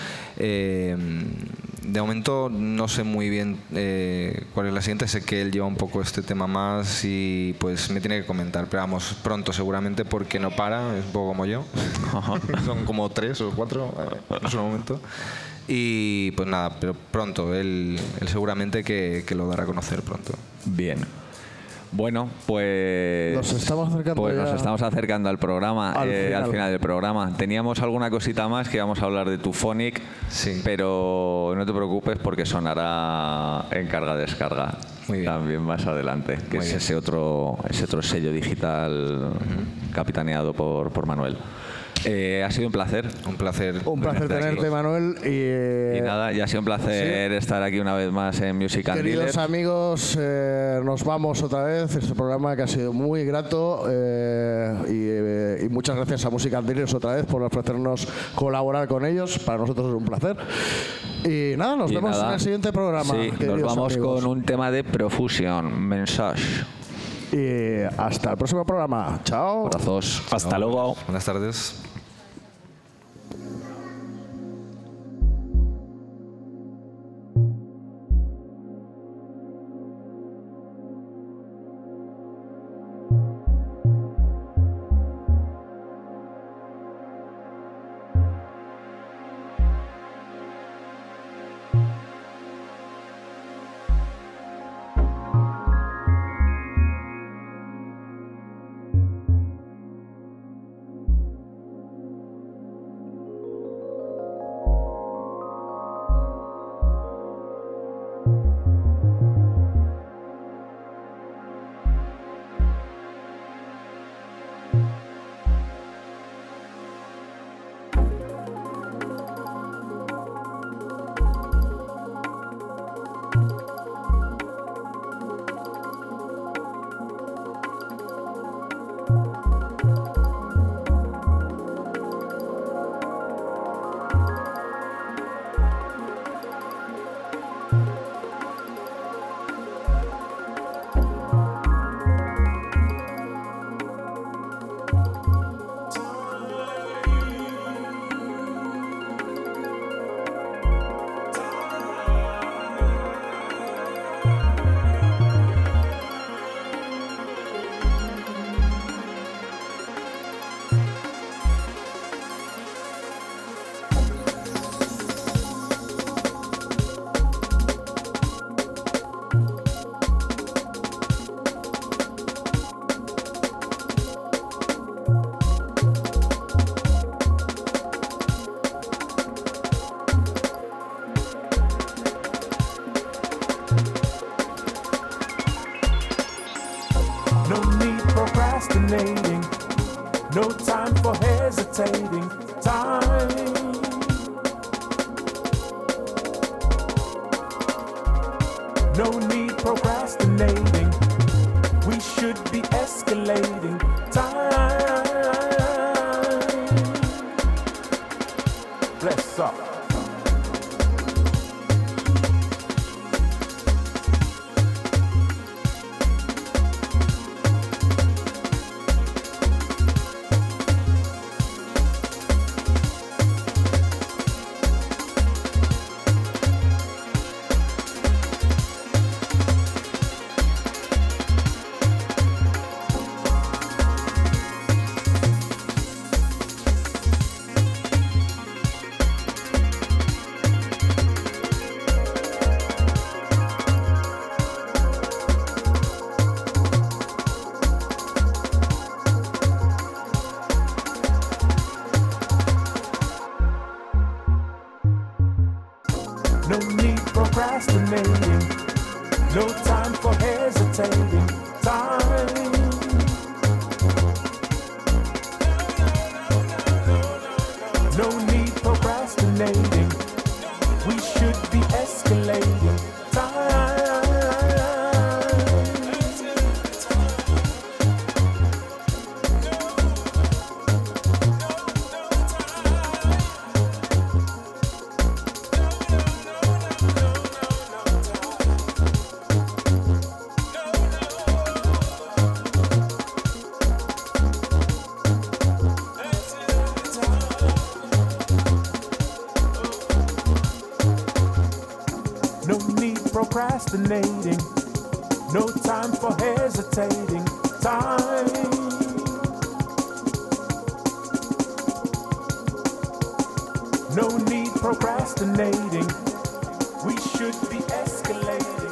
De momento no sé muy bien cuál es la siguiente, sé que él lleva un poco este tema más y pues me tiene que comentar, pero vamos, pronto seguramente porque no para, es un poco como yo. Son como 3 o 4 en su momento. Y pues nada, pero pronto, él seguramente que lo dará a conocer pronto. Bien. Bueno, pues nos estamos acercando al programa, al final del programa. Teníamos alguna cosita más que íbamos a hablar de Tuphonic, sí, pero no te preocupes porque sonará en carga-descarga también más adelante, que es ese otro sello digital capitaneado por Manuel. Ha sido un placer. Un placer tenerte, Manuel. Y nada, ya ha sido un placer estar aquí una vez más en Music and Dealers. Queridos amigos, nos vamos otra vez. Este programa que ha sido muy grato y muchas gracias a Music and Dealers otra vez por ofrecernos colaborar con ellos. Para nosotros es un placer. Y nada, nos vemos en el siguiente programa. Sí, nos vamos con un tema de Profusion, Mensage. Y hasta el próximo programa. Chao. Abrazos. Hasta luego. Buenas tardes. hesitating. Time. No need procrastinating. We should be escalating. Time. Bless up. No need procrastinating. No time for hesitating. Time. No need procrastinating. We should be escalating. Time. No need procrastinating. No time for hesitating. Time. No need procrastinating. We should be escalating.